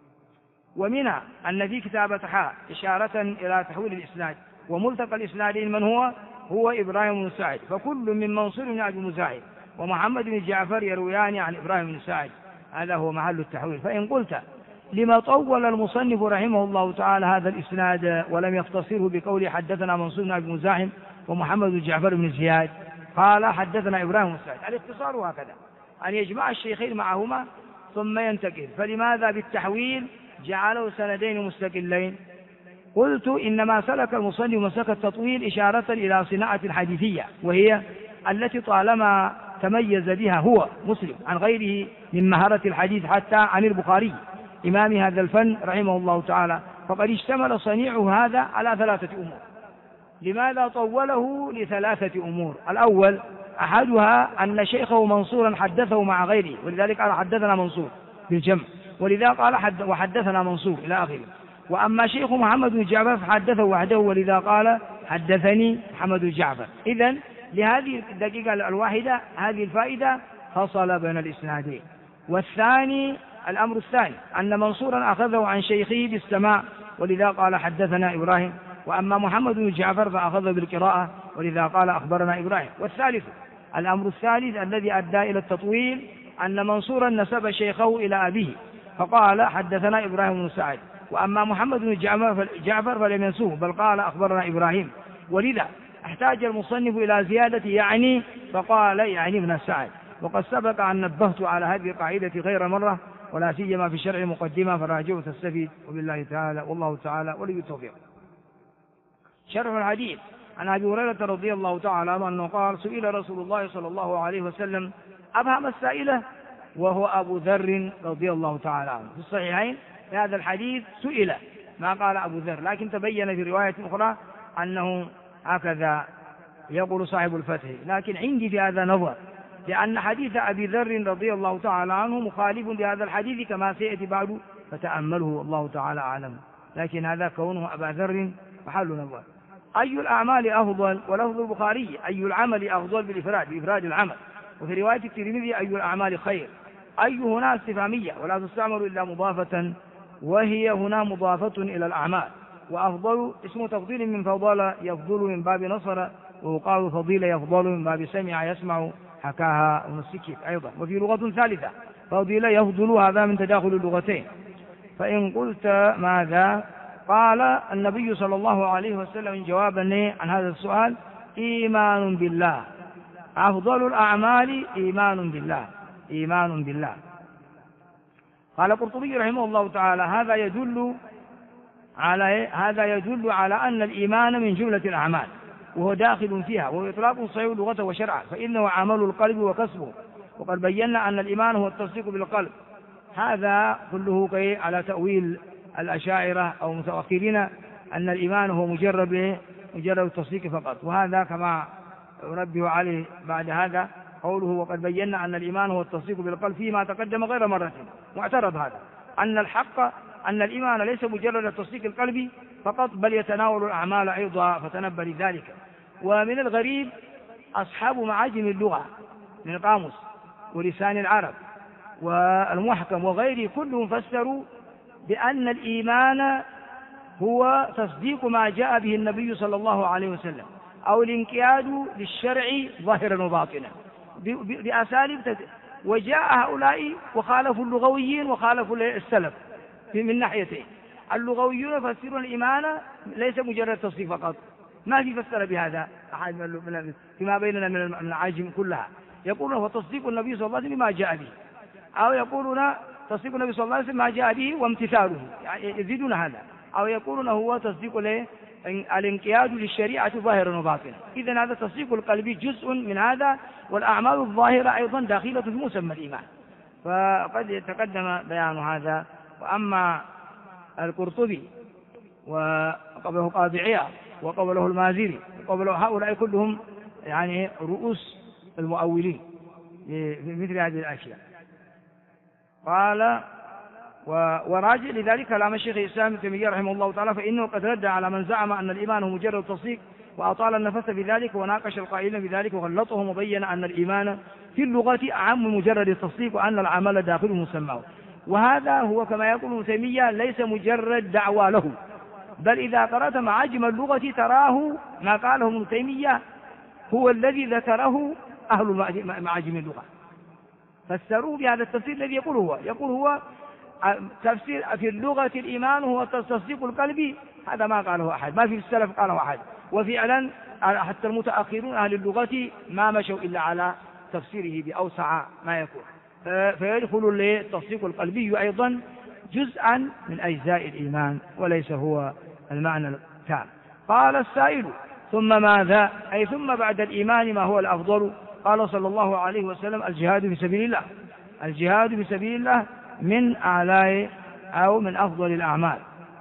ومنها أن في كتابة حاء إشارة إلى تحويل الإسناد، وملتقى الإسنادين من هو إبراهيم بن سعد، فكل من منصور بن أبي مزاحم ومحمد بن جعفر يرويان عن إبراهيم بن سعد، هذا هو محل التحويل. فإن قلت: لما طول المصنف رحمه الله تعالى هذا الإسناد ولم يختصره بقول حدثنا منصور بن أبي مزاحم ومحمد بن جعفر بن زياد قال حدثنا إبراهيم بن سعد؟ الاختصار هكذا، أن يجمع الشيخين معهما ثم ينتقل. فلماذا بالتحويل جعلوا سندين مستقلين؟ قلت: إنما سلك المصنف مسلك التطويل إشارة إلى صناعة الحديثية، وهي التي طالما تميز بها هو مسلم عن غيره من مهارة الحديث حتى عن البخاري إمام هذا الفن رحمه الله تعالى، فقد اشتمل صنيعه هذا على 3 أمور. لماذا طوله؟ ل3 أمور. الأول أحدها أن شيخه منصورا حدثه مع غيره، ولذلك قال حدثنا منصور بالجمع، ولذا قال وحدثنا منصور إلى آخره. وأما شيخ محمد بن جعفر فحدثه وحده، ولذا قال حدثني محمد بن جعفر. إذن لهذه الدقيقة الواحدة هذه الفائدة فصل بين الإسنادين. والثاني الأمر الثاني أن منصورا أخذه عن شيخه بالسماع، ولذا قال حدثنا إبراهيم، وأما محمد بن جعفر فأخذه بالقراءة، ولذا قال أخبرنا إبراهيم. والثالث الأمر الثالث الذي أدى إلى التطويل أن منصورا نسب شيخه إلى أبيه، فقال حدثنا إبراهيم بن سعد، وأما محمد بن جعفر فلم ينسوه بل قال أخبرنا إبراهيم، ولذا احتاج المصنف إلى زيادة يعني، فقال يعني ابن سعد. وقد سبق أن نبهت على هذه القاعدة غير مرة، ولا سيما في الشرع مقدمة، فراجعوا تستفيد، وبالله تعالى والله تعالى ولي التوفيق. شرح الحديث عن أبي هريرة رضي الله تعالى عنه أنه قال سئل رسول الله صلى الله عليه وسلم، أبهم السائلة وهو أبو ذر رضي الله تعالى عنه. في الصحيحين في هذا الحديث سئل، ما قال أبو ذر، لكن تبين في رواية أخرى أنه هكذا يقول صاحب الفتح. لكن عندي في هذا نظر، لأن حديث أبي ذر رضي الله تعالى عنه مخالف لهذا الحديث كما سيأتي بعد، فتأمله الله تعالى أعلم. لكن هذا كونه أبا ذر محل نظر. أي الأعمال أفضل؟ ولفظ البخاري أي العمل أفضل بإفراد العمل، وفي رواية الترمذي أي الأعمال خير. أي هنا استفهامية ولا تستعمل إلا مضافة، وهي هنا مضافة إلى الأعمال. وأفضل اسم تفضيل من فضل يفضل من باب نصر، ويقال فضيل يفضل من باب سمع يسمع، حكاها ابن السكيت أيضا. وفي لغة ثالثة فضيل يفضل، هذا من تداخل اللغتين. فإن قلت ماذا؟ قال النبي صلى الله عليه وسلم جوابا عن هذا السؤال: إيمان بالله. أفضل الأعمال إيمان بالله، إيمان بالله. قال القرطبي رحمه الله تعالى: هذا يدل على أن الإيمان من جملة الأعمال، وهو داخل فيها، وهو إطلاق صحيح لغة وشرعا، فإنه عمل القلب وكسبه. وقد بينا أن الإيمان هو التصديق بالقلب. هذا كله على تأويل الأشاعرة أو متأخرين أن الإيمان هو مجرد التصديق فقط، وهذا كما أنبه عليه بعد هذا قوله: وقد بينا أن الإيمان هو التصديق بالقلب، فيما تقدم غير مرة. واعترض هذا أن الحق أن الإيمان ليس مجرد التصديق القلبي فقط، بل يتناول الأعمال أيضا، فتنبه لذلك. ومن الغريب أصحاب معاجم اللغة من القاموس ولسان العرب والمحكم وغيره كلهم فسروا بأن الإيمان هو تصديق ما جاء به النبي صلى الله عليه وسلم، أو الانقياد للشرع ظاهرا وباطنا بأساليب. وجاء هؤلاء وخالفوا اللغويين وخالفوا السلف من ناحيتين. اللغويون يفسرون الإيمان ليس مجرد تصديق فقط، ما في فسر بهذا أحد فيما بيننا من العاجم كلها. يقولون هو تصديق النبي صلى الله عليه وسلم ما جاء به، أو يقولون تصديق النبي صلى الله عليه وسلم ما جاء به وامتثاله، يعني يزيدون هذا، أو يقولون هو تصديق الانقياد للشريعة ظاهرا وباطنا. إذن هذا تصديق القلبي جزء من هذا، والأعمال الظاهرة أيضا داخلة في مسمى الإيمان، فقد تقدم بيان هذا. وأما القرطبي وقبله قاضي عياض وقبله المازري وقبله هؤلاء كلهم يعني رؤوس المؤولين في مثل هذه الأشياء. قال: وراجع لذلك كلام الشيخ الإسلام ابن تيمية رحمه الله تعالى، فإنه قد رد على من زعم أن الإيمان هو مجرد تصديق، وأطال النفس بذلك، وناقش القائلين بذلك وغلطهم، وبين أن الإيمان في اللغة أعم من مجرد التصديق، وأن العمل داخل مسماه. وهذا هو كما يقول ابن تيمية ليس مجرد دعوى له، بل إذا قرأت معاجم اللغة تراه ما قاله ابن تيمية هو الذي ذكره أهل معاجم اللغة، فسروه بهذا التفسير الذي يقول هو تفسير في اللغة الإيمان هو تصديق القلب. هذا ما قاله أحد، ما في السلف قاله أحد، وفعلا حتى المتأخرون أهل اللغة ما مشوا إلا على تفسيره بأوسع ما يكون، فيدخل التصديق القلبي أيضا جزءا من أجزاء الإيمان وليس هو المعنى التام. قال السائل: ثم ماذا؟ أي ثم بعد الإيمان ما هو الأفضل؟ قال صلى الله عليه وسلم: الجهاد في سبيل الله. الجهاد في سبيل الله من أعلى أو من أفضل الأعمال.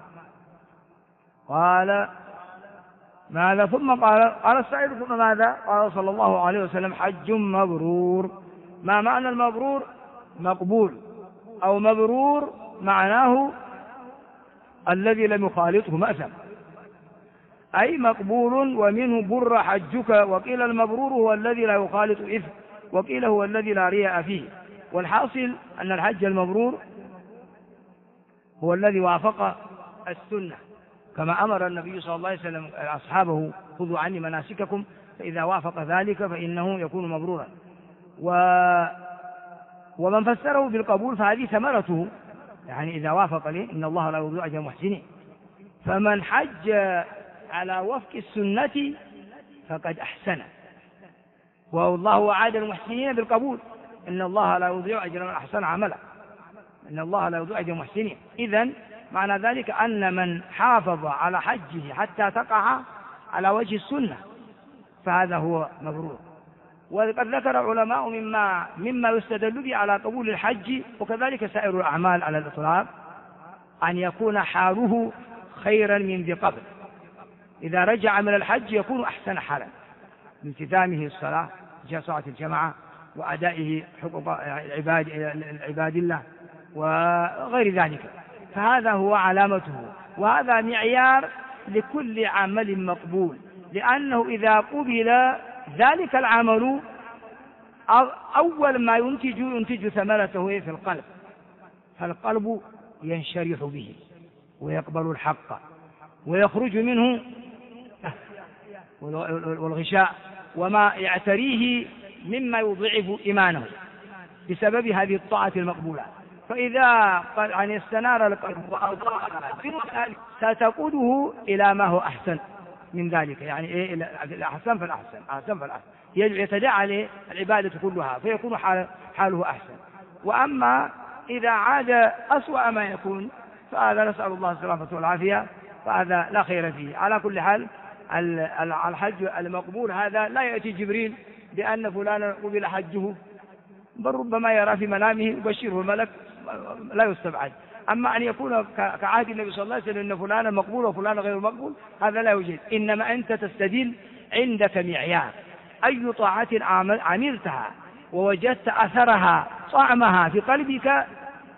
قال: ماذا؟ ثم قال السائل: ثم ماذا؟ قال صلى الله عليه وسلم: حج مبرور. ما معنى المبرور؟ مقبول، أو مبرور معناه الذي لم يخالطه مأثم، أي مقبول ومنه بر حجك. وقيل المبرور هو الذي لا يخالط إثم، وقيل هو الذي لا رياء فيه. والحاصل أن الحج المبرور هو الذي وافق السنة، كما أمر النبي صلى الله عليه وسلم أصحابه: خذوا عني مناسككم، فإذا وافق ذلك فإنه يكون مبرورا. ومن فسره بالقبول فهذه ثمرته، يعني إذا وافق لي إن الله لا يضيع أجر المحسنين. فمن حج على وفق السنة فقد أحسن، والله وعد المحسنين بالقبول، إن الله لا يضيع أجر من أحسن عملا، إن الله لا يضيع أجر المحسنين. إذن معنى ذلك أن من حافظ على حجه حتى تقع على وجه السنة فهذا هو مبرور. وقد ذكر علماء مما يستدل به على قبول الحج وكذلك سائر الأعمال على الإطلاق أن يكون حاله خيرا من ذي قبل. إذا رجع من الحج يكون أحسن حالا من التزامه الصلاة صلاة الجماعة وأدائه حقوق عباد الله وغير ذلك، فهذا هو علامته، وهذا معيار لكل عمل مقبول، لأنه إذا قبل ذلك العمل أول ما ينتج ثمرته في القلب، فالقلب ينشرح به ويقبل الحق ويخرج منه والغشاء وما يعتريه مما يضعف إيمانه بسبب هذه الطاعة المقبولة. فإذا استنار القلب وأضاء ستقوده إلى ما هو أحسن من ذلك، يعني إيه؟ الأحسن فالأحسن، أحسن فالأحسن، يتداعى العبادة كلها فيكون حاله أحسن. وأما إذا عاد أسوأ ما يكون فهذا نسأل الله السلامة والعافية، فهذا لا خير فيه. على كل حال الحج المقبول هذا لا يأتي جبريل بأن فلانا قبل حجه، بل ربما يرى في منامه يبشره الملك، لا يستبعد. أما أن يكون كعهد النبي صلى الله عليه وسلم أن فلانا مقبول وفلانا غير مقبول هذا لا يوجد، إنما أنت تستدل عندك معيار أي طاعة عملتها ووجدت أثرها طعمها في قلبك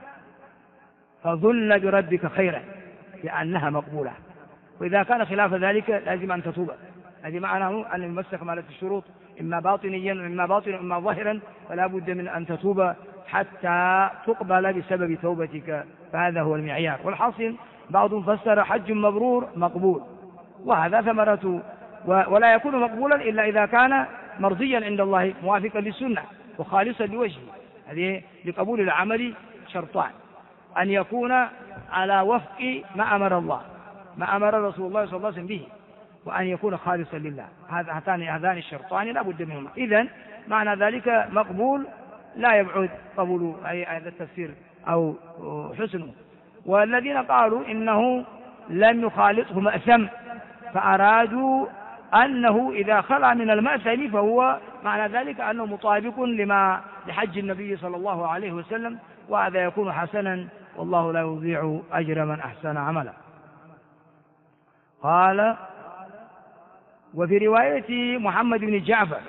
فظن بربك خيرا لأنها مقبولة، وإذا كان خلاف ذلك لازم أن تتوب. هذه معناه أن يمسك مالة الشروط إما باطنيا إما ظاهرا، فلا بد من أن تتوب حتى تقبل بسبب توبتك، فهذا هو المعيار. والحاصل بعضهم فسر حج مبرور مقبول، وهذا ثمرته، ولا يكون مقبولا إلا إذا كان مرضيا عند الله موافقا للسنة وخالصا لوجهه. هذه لقبول العمل شرطان: أن يكون على وفق ما أمر الله، ما أمر رسول الله صلى الله عليه وسلم به، وأن يكون خالصا لله. هذان الشرطان لا بد منهما. إذن معنى ذلك مقبول لا يبعد قبول هذا التفسير أو حسنه. والذين قالوا إنه لم يخالطه مأثم فأرادوا أنه إذا خلع من المأثم فهو معنى ذلك أنه مطابق لحج النبي صلى الله عليه وسلم، وهذا يكون حسنا، والله لا يضيع أجر من أحسن عملا. قال: وفي رواية محمد بن جعفر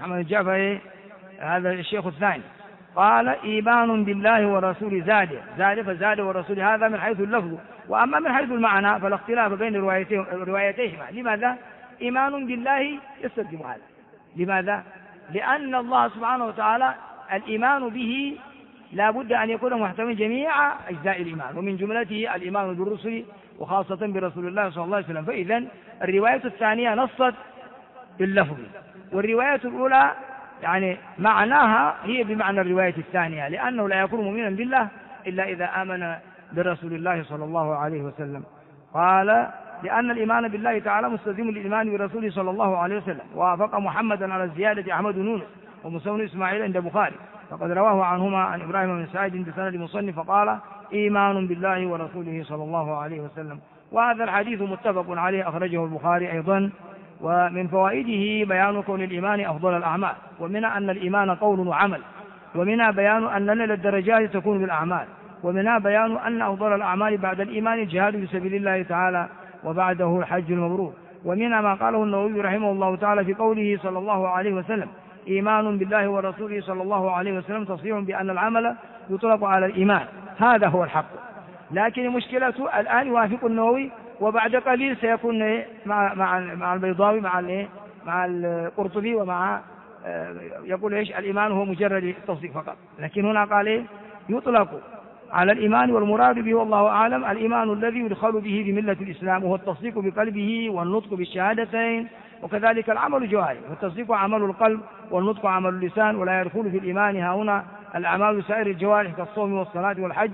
هذا الشيخ الثاني قال: إيمان بالله ورسوله زاد فزاد ورسول، هذا من حيث اللفظ. وأما من حيث المعنى فلا اختلاف بين روايتيهما. لماذا؟ إيمان بالله يستلزم هذا. لماذا؟ لأن الله سبحانه وتعالى الإيمان به لا بد أن يكون محتوى جميع أجزاء الإيمان، ومن جملته الإيمان بالرسل وخاصة برسول الله صلى الله عليه وسلم. فإذن الرواية الثانية نصت باللفظ، والرواية الأولى يعني معناها هي بمعنى الرواية الثانية، لأنه لا يكون مؤمنا بالله إلا إذا آمن برسول الله صلى الله عليه وسلم. قال: لأن الإيمان بالله تعالى مستلزم للإيمان برسوله صلى الله عليه وسلم. ووافق محمدا على الزيادة أحمد نونس ومسون إسماعيل عند البخاري، فقد رواه عنهما عن إبراهيم بن سعيد بسند مصنف فقال: إيمان بالله ورسوله صلى الله عليه وسلم. وهذا الحديث متفق عليه، أخرجه البخاري أيضا. ومن فوائده بيان كون الإيمان أفضل الأعمال، ومنها أن الإيمان قول وعمل، ومنها بيان أن نيل الدرجات تكون بالأعمال، ومنها بيان أن أفضل الأعمال بعد الإيمان الجهاد في سبيل الله تعالى، وبعده الحج المبرور. ومنها ما قاله النووي رحمه الله تعالى في قوله صلى الله عليه وسلم: إيمان بالله ورسوله صلى الله عليه وسلم تصريح بأن العمل يطلق على الإيمان. هذا هو الحق. لكن المشكلة الآن يوافق النووي، وبعد قليل سيكون مع البيضاوي مع القرطبي ومع يقول الإيمان هو مجرد التصديق فقط. لكن هنا قال يطلق على الإيمان، والمراد به والله أعلم الإيمان الذي يدخل به بملة الإسلام، وهو التصديق بقلبه والنطق بالشهادتين، وكذلك العمل جوارح، والتصديق عمل القلب والنطق عمل اللسان. ولا يدخل في الإيمان هنا الأعمال سائر الجوارح كالصوم والصلاة والحج،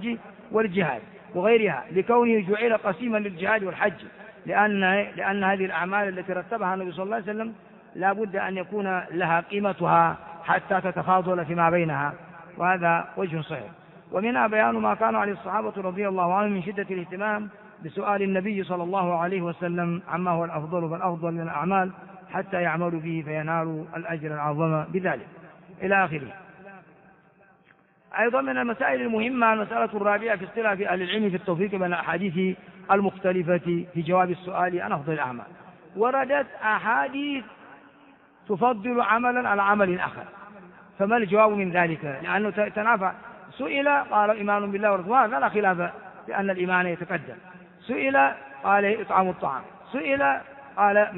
والجهاد وغيرها، لكونه جعل قسيما للجهاد والحج، لأن هذه الأعمال التي رتبها النبي صلى الله عليه وسلم لا بد أن يكون لها قيمتها حتى تتفاضل فيما بينها، وهذا وجه صحيح. ومنها بيان ما كان عليه الصحابة رضي الله عنهم من شدة الاهتمام بسؤال النبي صلى الله عليه وسلم عما هو الأفضل فالأفضل من الأعمال حتى يعملوا به فينالوا الأجر العظيم بذلك إلى آخره. أيضا من المسائل المهمة المسألة الرابعة في اختلاف أهل العلم في التوفيق بين الأحاديث المختلفة في جواب السؤال عن أفضل الأعمال. وردت أحاديث تفضل عملا على عمل آخر، فما الجواب من ذلك؟ لأنه تنافع. سئل قال إيمان بالله ورسوله، لا خلاف لأن الإيمان يتقدم. سئل قال إطعام الطعام. سئل قال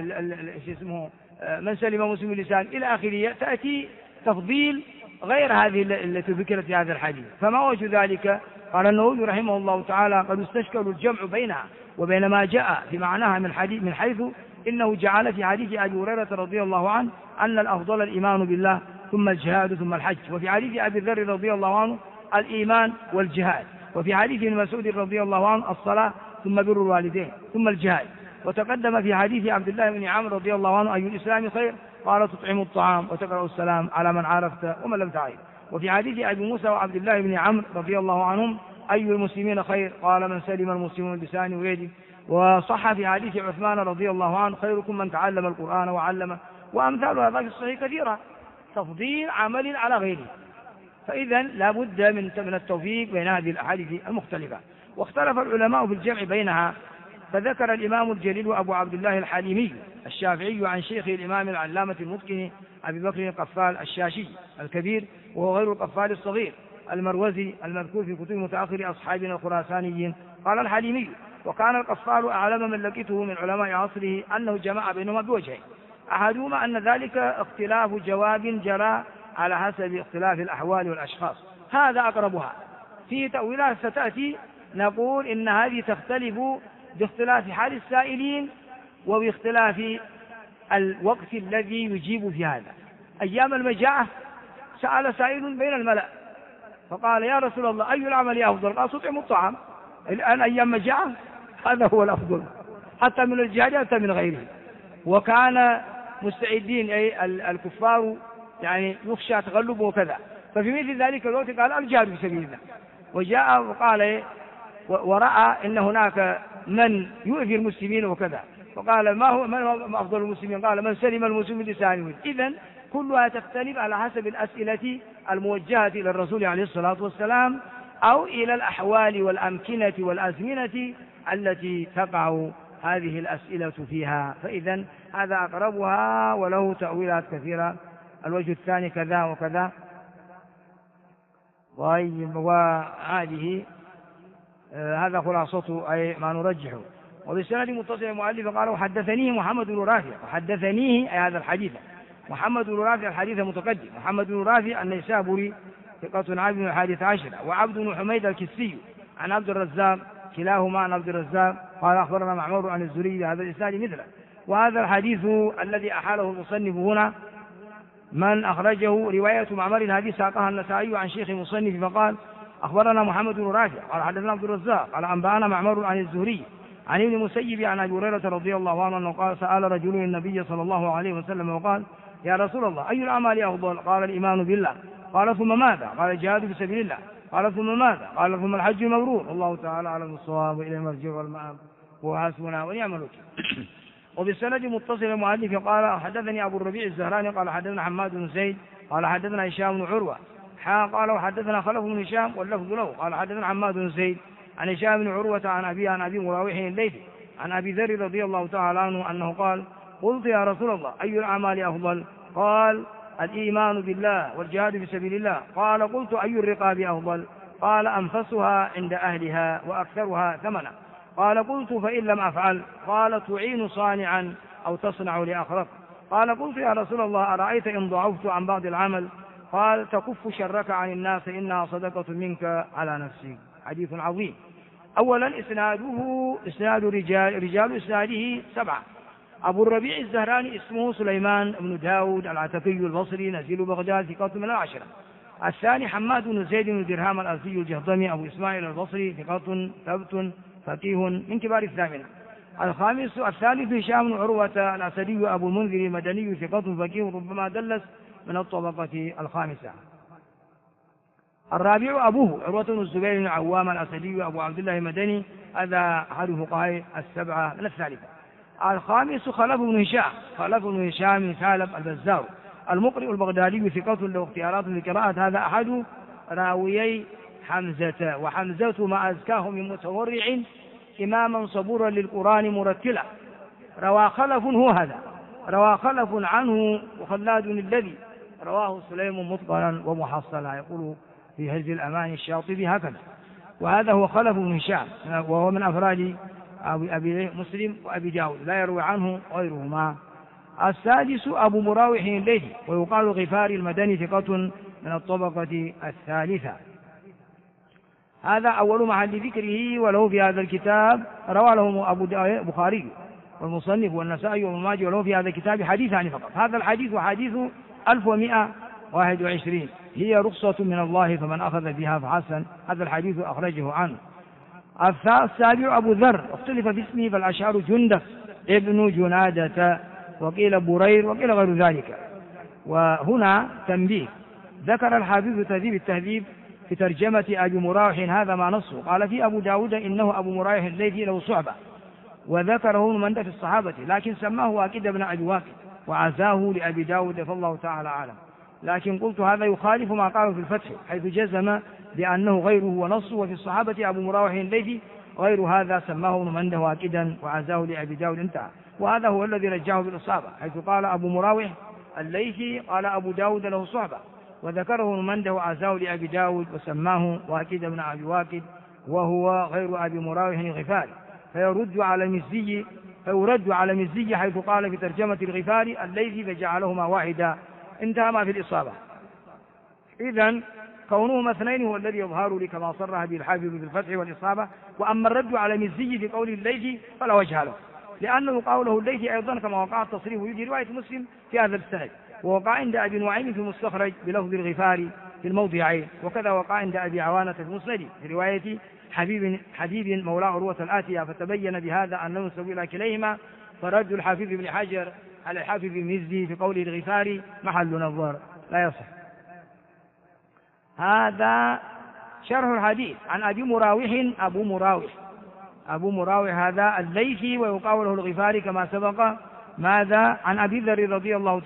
من سلم مسلم اللسان إلى آخره. تأتي تفضيل غير هذه التي ذكرت في هذا الحديث. فما وجه ذلك؟ قال النووي رحمه الله تعالى قد استشكل الجمع بينها وبين ما جاء في معناها من حيث إنه جعل في حديث أبي هريرة رضي الله عنه أن الأفضل الإيمان بالله ثم الجهاد ثم الحج، وفي حديث أبي ذر رضي الله عنه الإيمان والجهاد، وفي حديث ابن مسعود رضي الله عنه الصلاة ثم بر الوالدين ثم الجهاد. وتقدم في حديث عبد الله بن عمرو رضي الله عنه أي الإسلام خير؟ قال تطعم الطعام وتقرأ السلام على من عرفت ومن لم تعرف. وفي حديث أبي موسى وعبد الله بن عمرو رضي الله عنهم أي المسلمين خير؟ قال من سلم المسلمون بلسانه ويده. وصح في حديث عثمان رضي الله عنه خيركم من تعلم القرآن وعلمه. وأمثال هذا في الصحيح كثيرة، تفضيل عمل على غيره. فإذا لا بد من التوفيق بين هذه الأحاديث المختلفة. واختلف العلماء في الجمع بينها، فذكر الإمام الجليل أبو عبد الله الحليمي الشافعي عن شيخه الإمام العلامة المتقن أبي بكر القفال الشاشي الكبير، وهو غير القفال الصغير المروزي المذكور في كتب متأخر أصحابنا الخراسانيين. قال الحليمي: وكان القفال أعلم من لقيته من علماء عصره أنه جمع بينهما بوجهين، أحدهما أن ذلك اختلاف جواب جرى على حسب اختلاف الأحوال والأشخاص، هذا أقربها. في تأويلات ستأتي نقول إن هذه تختلف باختلاف حال السائلين وباختلاف الوقت الذي يجيب في هذا. أيام المجاعة سأل سائل بين الملأ فقال: يا رسول الله أي العمل أفضل؟ قال: تطعم الطعام. الآن أيام مجاعة هذا هو الأفضل حتى من الجهاد حتى من غيره. وكان مستعدين أي الكفار يعني يخشى تغلبه وكذا، ففي مثل ذلك الوقت قال: الجهاد في سبيل الله. وجاء وقال ورأى إن هناك من يؤذي المسلمين وكذا، فقال: من هو أفضل المسلمين؟ قال: من سلم المسلمين بلسانه. إذن كلها تختلف على حسب الأسئلة الموجهة إلى الرسول عليه الصلاة والسلام أو إلى الأحوال والأمكنة والأزمنة التي تقع هذه الأسئلة فيها. فإذن هذا أقربها وله تأويلات كثيرة. الوجه الثاني كذا وكذا. وهذه هذا خلاصته أي ما نرجحه. وبالسند متصل المؤلف قال: وحدثنيه محمد بن رافع. وحدثنيه أي هذا الحديث محمد بن رافع الحديث متقدم. محمد بن رافع النيسابوري ثقة عابد من 11، وعبد بن حميد الكسي عن عبد الرزاق كلاهما عن عبد الرزاق قال: أخبرنا معمر عن الزهري بهذا الإسناد مثله. وهذا الحديث الذي أحاله المصنف هنا من أخرجه رواية معمر هذه ساقها النسائي عن شيخ المصنف فقال: أخبرنا محمد بن رافع قال: حدثنا عبد الرزاق قال: أنبأنا معمر عن الزهري عن ابن المسيب عن أبي هريرة رضي الله عنه أنه قال: سأل رجل النبي صلى الله عليه وسلم وقال: يا رسول الله أي الأعمال أفضل؟ قال: الإيمان بالله. قال: ثم ماذا؟ قال: الجهاد في سبيل الله. قال: ثم ماذا؟ قال: ثم الحج المبرور. الله تعالى أعلم الصواب، وإلى المرجع والمآب، وحسبنا ونعم الوكيل. وبالسند متصل المؤلف قال: حدثني أبو الربيع الزهراني قال: حدثنا حماد بن زيد قال: حدثنا هشام بن عروة قال: وحدثنا خلف بن هشام واللفظ له قال: حدثنا حماد بن زيد عن هشام بن عروة عن أبي مراوح الليثي عن أبي ذر رضي الله تعالى عنه أنه قال: قلت: يا رسول الله أي الأعمال أفضل؟ قال: الإيمان بالله والجهاد في سبيل الله. قال: قلت: أي الرقاب أفضل؟ قال: أنفسها عند أهلها وأكثرها ثمنا. قال: قلت: فإن لم أفعل؟ قال: تعين صانعا أو تصنع لأخرق. قال: قلت: يا رسول الله أرأيت إن ضعفت عن بعض العمل؟ قال: تكف شرك عن الناس إنها صدقة منك على نفسك. حديث عظيم. أولا إسناد رجال إسناده 7. أبو الربيع الزهراني اسمه سليمان بن داود العتكي البصري نزيل بغداد ثقة من 10. الثاني حماد بن زيد بن درهام الأزدي الجهضمي أبو إسماعيل البصري ثقة ثبت فقيه من كبار الثامنة. الثالث هشام بن عروة الأسدي أبو المنذر المدني ثقة فقيه ربما دلس من الطبقة الخامسة. الرابع أبوه عروة بن الزبير بن عوام الأسدي أبو عبد الله المدني، هذا أحد فقهاء السبعة من الثالثة. الخامس خلف بن هشام ثعلب البزار المقرئ البغدادي ثقة له اختيارات لقراءة، هذا أحد راويي حمزة، وحمزة ما أزكاه من متورع إماما صبورا للقرآن مرتلا. روى خلف عنه وخلاد الذي رواه سليم مطبرا ومحصلا، يقول في هز الأمان الشاطبي هكذا. وهذا هو خلف بن هشام وهو من أفراد أبي مسلم وأبي داود، لا يروي عنه غيرهما. السادس أبو مراوح الليثي ويقال غفاري المدني ثقة من الطبقة الثالثة. هذا أول محل ذكره، وله في هذا الكتاب روى له أبو البخاري والمصنف والنسائي وابن ماجه، وله في هذا الكتاب حديثان فقط. هذا الحديث حديث 1121، هي رخصة من الله فمن أخذ بها فحسن. هذا الحديث أخرجه عنه. السابع أبو ذر اختلف في اسمه، فالأشهر جندب ابن جنادة وقيل برير وقيل غير ذلك. وهنا تنبيه، ذكر الحافظ تهذيب التهذيب في ترجمة أبي مراوح هذا ما نصه، قال في أبو داود إنه أبو مراوح الليثي له صحبة، وذكره من في الصحابة، لكن سماه واكد بن أبي واكد وعزاه لأبي داود فالله تعالى أعلم. لكن قلت هذا يخالف ما قاله في الفتح حيث جزم بأنه غيره ونصه، وفي الصحابة أبو مراوح الليثي غير هذا سماه ابن منده واكدا وعزاه لأبي داود، انتهى. وهذا هو الذي رجعه بالإصابة، حيث قال أبو مراوح الليثي قال أبو داود له صحبة، وذكره ابن منده وعزاه لأبي داود وسماه واكد بن أبي واكد وهو غير أبي مراوح الغفاري، فيرد على مزي حيث قال في ترجمة الغفاري الليثي فجعلهما واحدا، انتهى ما في الإصابة. إذن كونهما اثنين هو الذي يظهر لي كما صرح به الحافظ في الفتح والإصابة. وأما الرد على مزي في قول الليثي فلا وجه له، لأنه قوله الليثي أيضا كما وقع التصريح في رواية مسلم في هذا السند، ووقع عند أبي نعيم في المستخرج بلفظ الغفاري في الموضعين، وكذا وقع عند أبي عوانة في المسند في رواية حبيب مولى عروة الآتية، فتبين بهذا أنه ينسب إلى كليهما، فرد الحافظ بن حجر على الحافظ المزي في قوله الغفاري محل نظر لا يصح. هذا شرح الحديث عن أبي مراوح. أبو مراوح هذا الليثي ويقال له الغفاري كما سبق. ماذا؟ عن أبي ذر رضي الله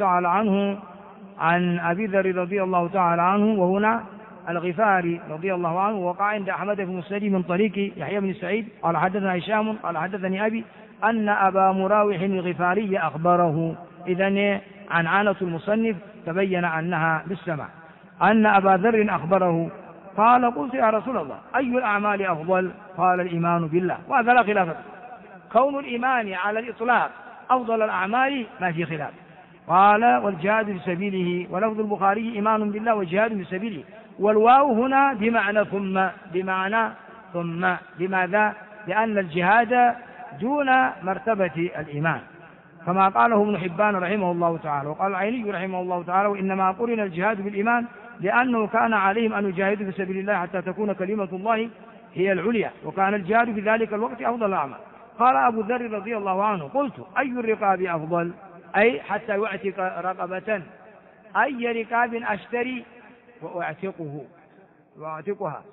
تعالى عنه، وهنا الغفاري رضي الله عنه وقع عند أحمد في مسند من طريق يحيى بن سعيد قال حدثنا هشام قال حدثني أبي أن أبا مراوح الغفاري أخبره. إذن عنعنة المصنف تبين أنها بالسمع. أن أبا ذر أخبره قال قلت يا رسول الله أي الأعمال أفضل؟ قال الإيمان بالله، وهذا لا خلاف فيه، كون الإيمان على الإطلاق أفضل الأعمال ما في خلاف. قال والجهاد في سبيله، ولفظ البخاري إيمان بالله وجهاد في سبيله، والواو هنا بمعنى ثم. لماذا؟ لأن الجهاد دون مرتبة الإيمان، كما قاله ابن حبان رحمه الله تعالى، وقال العيني رحمه الله تعالى وإنما قرن الجهاد بالإيمان لأنه كان عليهم أن يجاهدوا في سبيل الله حتى تكون كلمة الله هي العليا، وكان الجهاد في ذلك الوقت أفضل الأعمال. قال أبو ذر رضي الله عنه قلت أي الرقاب أفضل؟ أي حتى يعتق رقبة، أي رقاب أشتري وأعتقها؟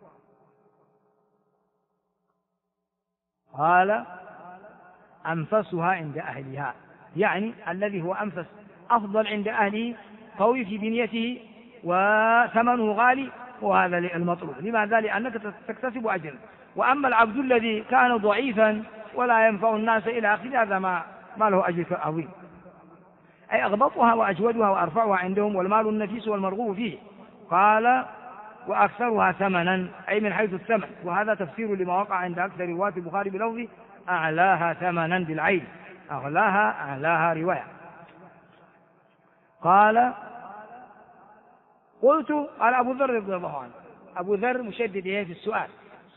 قال أنفسها عند أهلها، يعني الذي هو أنفس أفضل عند أهله، قوي في بنيته وثمنه غالي، وهذا المطلوب. لماذا؟ لأنك تكتسب أجرا. وأما العبد الذي كان ضعيفا ولا ينفع الناس إلى آخره هذا ما له أجر عظيم، أي أغبطها وأجودها وأرفعها عندهم، والمال النفيس والمرغوب فيه. قال وأكثرها ثمنا، أي من حيث الثمن، وهذا تفسير لما وقع عند أكثر رواة البخاري بلفظ أعلاها ثمنا بالعين، أعلاها رواية. قال قلت قال أبو ذر رضي الله عنه، أبو ذر مشدد في السؤال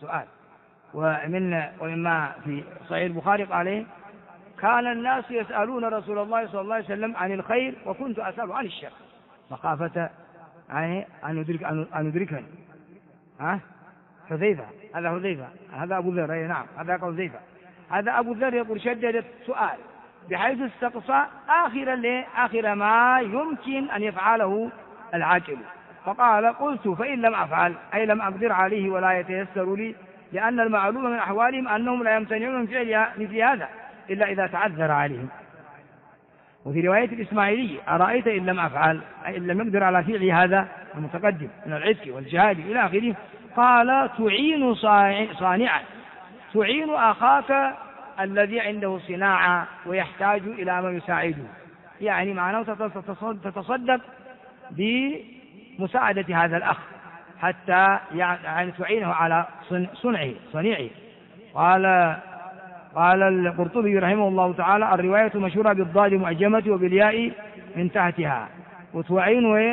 ومما في صحيح البخاري قال كان الناس يسألون رسول الله صلى الله عليه وسلم عن الخير وكنت أسأل عن الشر مخافة يعني أن أدركني. حذيفة، هذا حذيفة، هذا أبو ذر، أي نعم هذا حذيفة. هذا أبو ذر يقول شدد السؤال بحيث استقصى آخر ما يمكن أن يفعله العاقل، فقال قلت فإن لم أفعل أي لم أقدر عليه ولا يتيسر لي، لأن المعلوم من أحوالهم أنهم لا يمتنعون من فعل مثل هذا إلا إذا تعذر عليهم. وفي رواية الإسماعيلي أرأيت إن لم أفعل أي إن لم يقدر على فعل هذا المتقدم من العتق والجهاد إلى آخره، قال تعين صانعا، تعين أخاك الذي عنده صناعة ويحتاج إلى من يساعده، يعني معناه تتصدق بمساعدة هذا الأخ حتى يعني تعينه على صنيعه. قال القرطبي رحمه الله تعالى الرواية مشهورة بالضاد معجمة وبالياء من تحتها، وتعين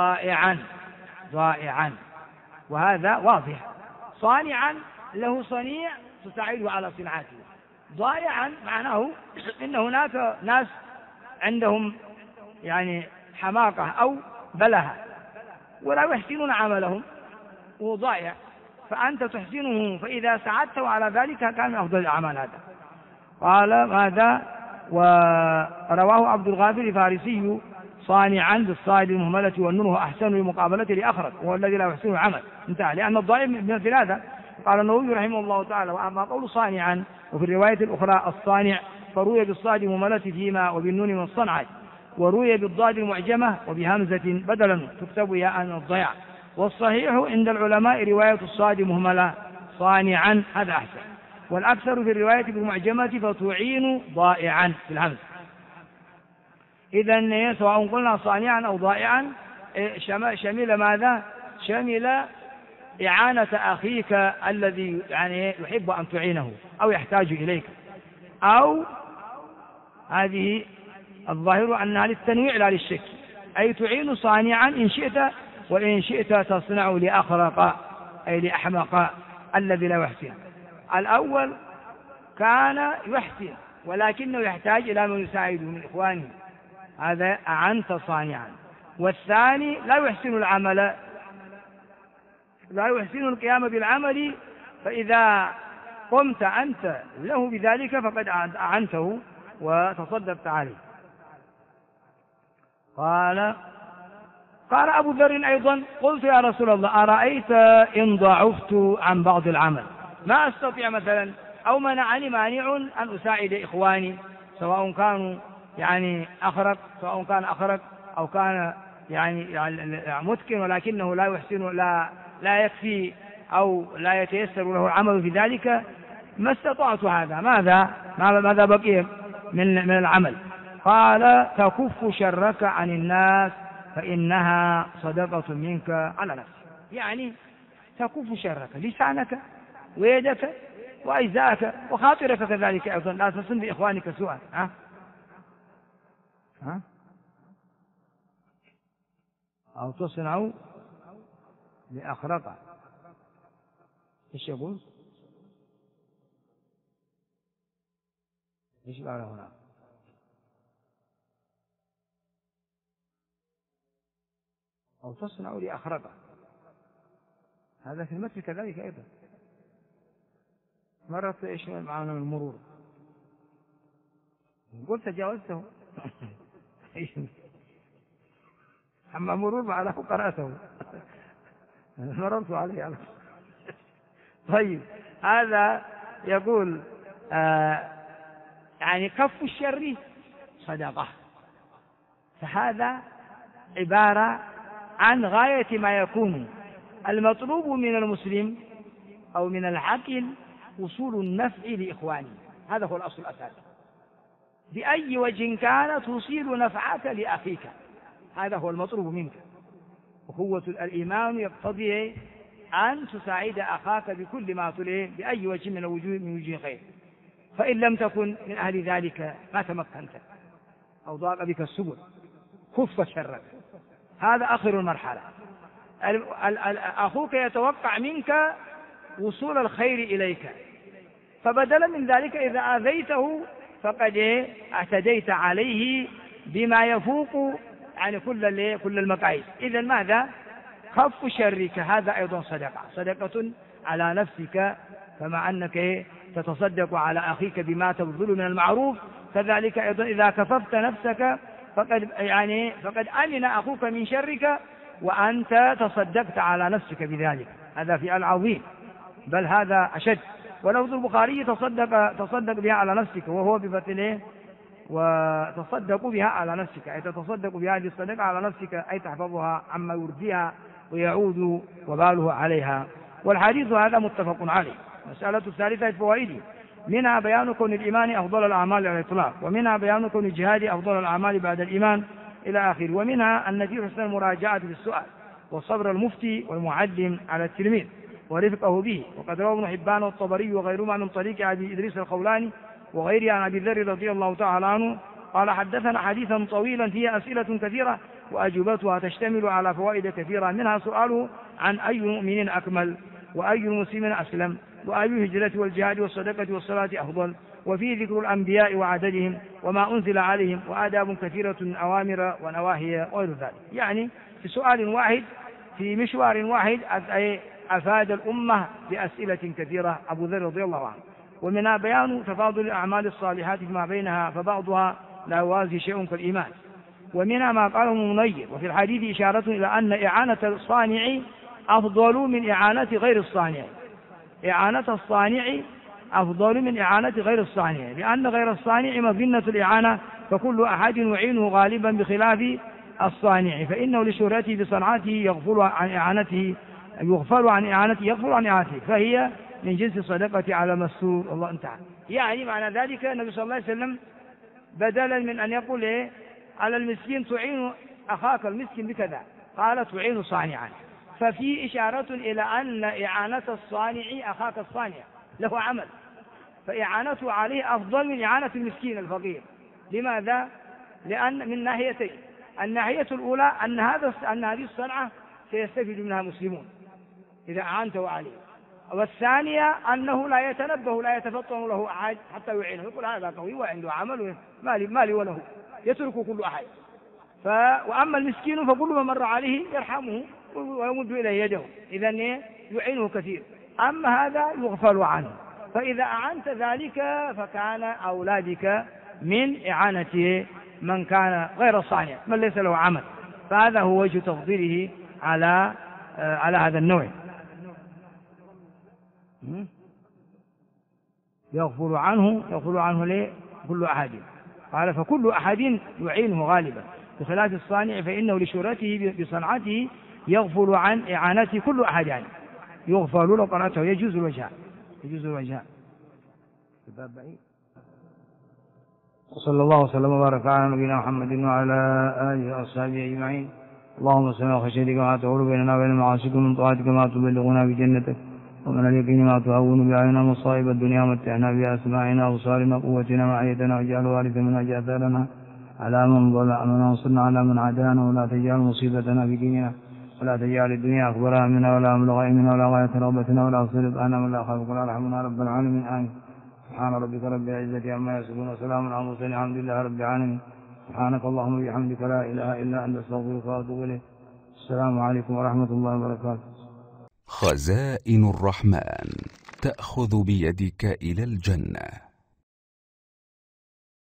ضائعا، وهذا واضح. صانعا له صنيع تساعده على صناعته، ضائعا معناه إن هناك ناس عندهم يعني حماقة أو بلهة ولا يحسنون عملهم وضائع، فأنت تحسنه، فإذا ساعدته على ذلك كان من أفضل الأعمال هذا. قال ماذا؟ ورواه عبد الغافر الفارسي صانعا بالصاد المهملة والنون أحسن لمقابلة لأخرج وهو الذي لا يحسن العمل، انتهى، لأن الضائع من ثلاثة. قال النووي رحمه الله تعالى وأما قول صانعا وفي الرواية الأخرى الصانع فروي بالصاد المهملة فيما وبالنون من الصنعة، وروي بالضاد المعجمة وبهمزة بدلا تكتب ياء الضياع، والصحيح عند العلماء رواية الصاد مهملة صانعا، هذا أحسن، والأكثر في الرواية بالمعجمة فتعين ضائعا في الهمز. إذن سواء قلنا صانعا أو ضائعا شمل ماذا؟ شمل إعانة أخيك الذي يعني يحب أن تعينه أو يحتاج إليك، أو هذه الظاهر أنها للتنويع لا للشك، أي تعين صانعا إن شئت، وإن شئت تصنع لأخرق أي لأحمق الذي لا يحسن. الأول كان يحسن ولكنه يحتاج إلى من يساعده من إخوانه، هذا أعنت صانعا. والثاني لا يحسن العمل، لا يحسن القيام بالعمل، فإذا قمت أنت له بذلك فقد أعنته وتصدقت عليه. قال أبو ذر أيضا قلت يا رسول الله أرأيت إن ضعفت عن بعض العمل، ما أستطيع مثلا أو منعني مانع أن أساعد إخواني، سواء كانوا يعني أخرق، سواء كان أخرق أو كان يعني متقن ولكنه لا يحسن لا يكفي أو لا يتيسر له العمل في ذلك، ما استطعت هذا، ماذا بقي من العمل؟ قال تكف شرك عن الناس فإنها صدقة منك على نفسك، يعني تكف شرك، لسانك ويدك وأجزاءك وخاطرك كذلك أيضا، لا تصن بإخوانك سوءا. أو تصنع لأخرق، إيش يقول؟ إيش قال هنا؟ أو تصنع لأخرق، هذا في المثل كذلك أيضا. مرت إيش معنا من المرور، قلت تجاوزته أما مرور معناه قرأته مررت عليه. طيب هذا يقول يعني كف الشر صدقة، فهذا عبارة عن غاية ما يكون المطلوب من المسلم أو من العاقل وصول النفع لإخوانه، هذا هو الأصل الأساسي، بأي وجه كان توصيل نفعك لأخيك، هذا هو المطلوب منك. وقوة الإيمان يقتضي أن تساعد أخاك بكل ما تليه بأي وجه من وجوه خير، فإن لم تكن من أهل ذلك ما تمكنت أو ضاق بك السبل كف شرك، هذا آخر المرحلة. أخوك يتوقع منك وصول الخير إليك، فبدلا من ذلك إذا آذيته فقد اعتديت عليه بما يفوق يعني كل المقاييس. إذن ماذا؟ كف شرك هذا أيضا صدقة على نفسك، كما أنك تتصدق على أخيك بما تبذل من المعروف، كذلك أيضا إذا كففت نفسك فقد أمن أخوك من شرك وأنت تصدقت على نفسك بذلك. هذا فعل عظيم، بل هذا أشد. ولفظ البخاري تصدق بها على نفسك، وهو بفتح وتصدق بها على نفسك، أي تتصدق بهذه الصدقة على نفسك، أي تحفظها عما يرضيها ويعود وباله عليها. والحديث هذا متفق عليه. مسألة الثالثة فوائده: منها بيان كون الإيمان أفضل الأعمال على الإطلاق، ومنها بيان كون الجهاد أفضل الأعمال بعد الإيمان إلى آخره، ومنها أن في حسن المراجعة بالسؤال، وصبر المفتي والمعلم على التلميذ ورفقه به. وقد روى ابن حبان والطبري وغيرهما من طريق أبي إدريس الخولاني وغيره عن أبي ذر رضي الله تعالى عنه قال: حدثنا حديثا طويلا فيه أسئلة كثيرة وأجوبتها تشتمل على فوائد كثيرة، منها سؤاله عن أي مؤمن أكمل، وأي مسلم أسلم، وأي الهجرة والجهاد والصدقة والصلاة أفضل، وفيه ذكر الأنبياء وعددهم وما أنزل عليهم، وآداب كثيرة من أوامر ونواهي وغير ذلك. يعني في سؤال واحد في مشوار واحد أفاد الأمة بأسئلة كثيرة أبو ذر رضي الله عنه. ومنها بيان تفاضل الأعمال الصالحات فيما بينها، فبعضها لا يوازي شيء كالإيمان. ومنها ما قاله المنير: وفي الحديث إشارة إلى أن إعانة الصانع أفضل من إعانة غير الصانع. إعانة الصانع أفضل من إعانة غير الصانع، لأن غير الصانع مظنة الإعانة، فكل أحد يعينه غالبا بخلاف الصانع، فإنه لشهرته بصنعته يغفل عن إعانته، فهي من جنس الصدقة على مسؤول. الله انتهى. يعني معنى ذلك النبي صلى الله عليه وسلم بدلا من أن يقول على المسكين تعين أخاك المسكين بكذا، قال تعين صانعا، ففي إشارة إلى أن إعانة الصانع أخاك الصانع له عمل، فإعانته عليه أفضل من إعانة المسكين الفقير. لماذا؟ لأن من ناحيتين: الناحية الأولى أن هذه الصنعة سيستفيد منها مسلمون إذا أعنته عليه، والثانية أنه لا يتنبه لا يتفطن له أحد حتى يعينه، يقول هذا قوي وعنده عمل مالي وله، يترك كل أحد. وأما المسكين فكل من مر عليه يرحمه ويمد إليه يده، إذن يعينه كثير. أما هذا يغفل عنه، فإذا أعنت ذلك فكان أولى بك من إعانة من كان غير صانع، من ليس له عمل. فهذا هو وجه تفضيله على هذا النوع. يغفل عنه ليه؟ كل أحد. قال: فكل أحد يعينه غالبا بخلاف الصانع، فإنه لشهرته بصنعته يغفل عن إعانته كل أحد. يعني يغفل لو قرأته يجوز الوجهان. وصلى الله وسلم وبارك على نبينا محمد وعلى آله وأصحابه أجمعين. اللهم صل على خشيتك ما تحول بيننا وبين معاصيك، ومن طاعتك ما تبلغنا بجنتك، ومن اليقين ما تهون بعيننا مصائب الدنيا، ومتعنا بأسماعنا وأبصارنا وقوتنا ما أحييتنا، واجعل وارثا منا، واجعل ثارنا على من ظلمنا، وانصرنا على من عادانا، ولا تجعل مصيبتنا في ديننا، ولا تجعل الدنيا أكبر همنا ولا مبلغ علمنا ولا غاية رغبتنا ولا صرف عنا من لا خلق ولا رحمنا رب العالمين. آمين. سبحان ربك رب العزة عما يصفون، وسلام على المرسلين، الحمد لله رب العالمين. سبحانك اللهم وبحمدك لا إله إلا أنت أستغفرك وأتوب إليك. السلام عليكم ورحمة الله وبركاته. خزائن الرحمن تأخذ بيدك إلى الجنة.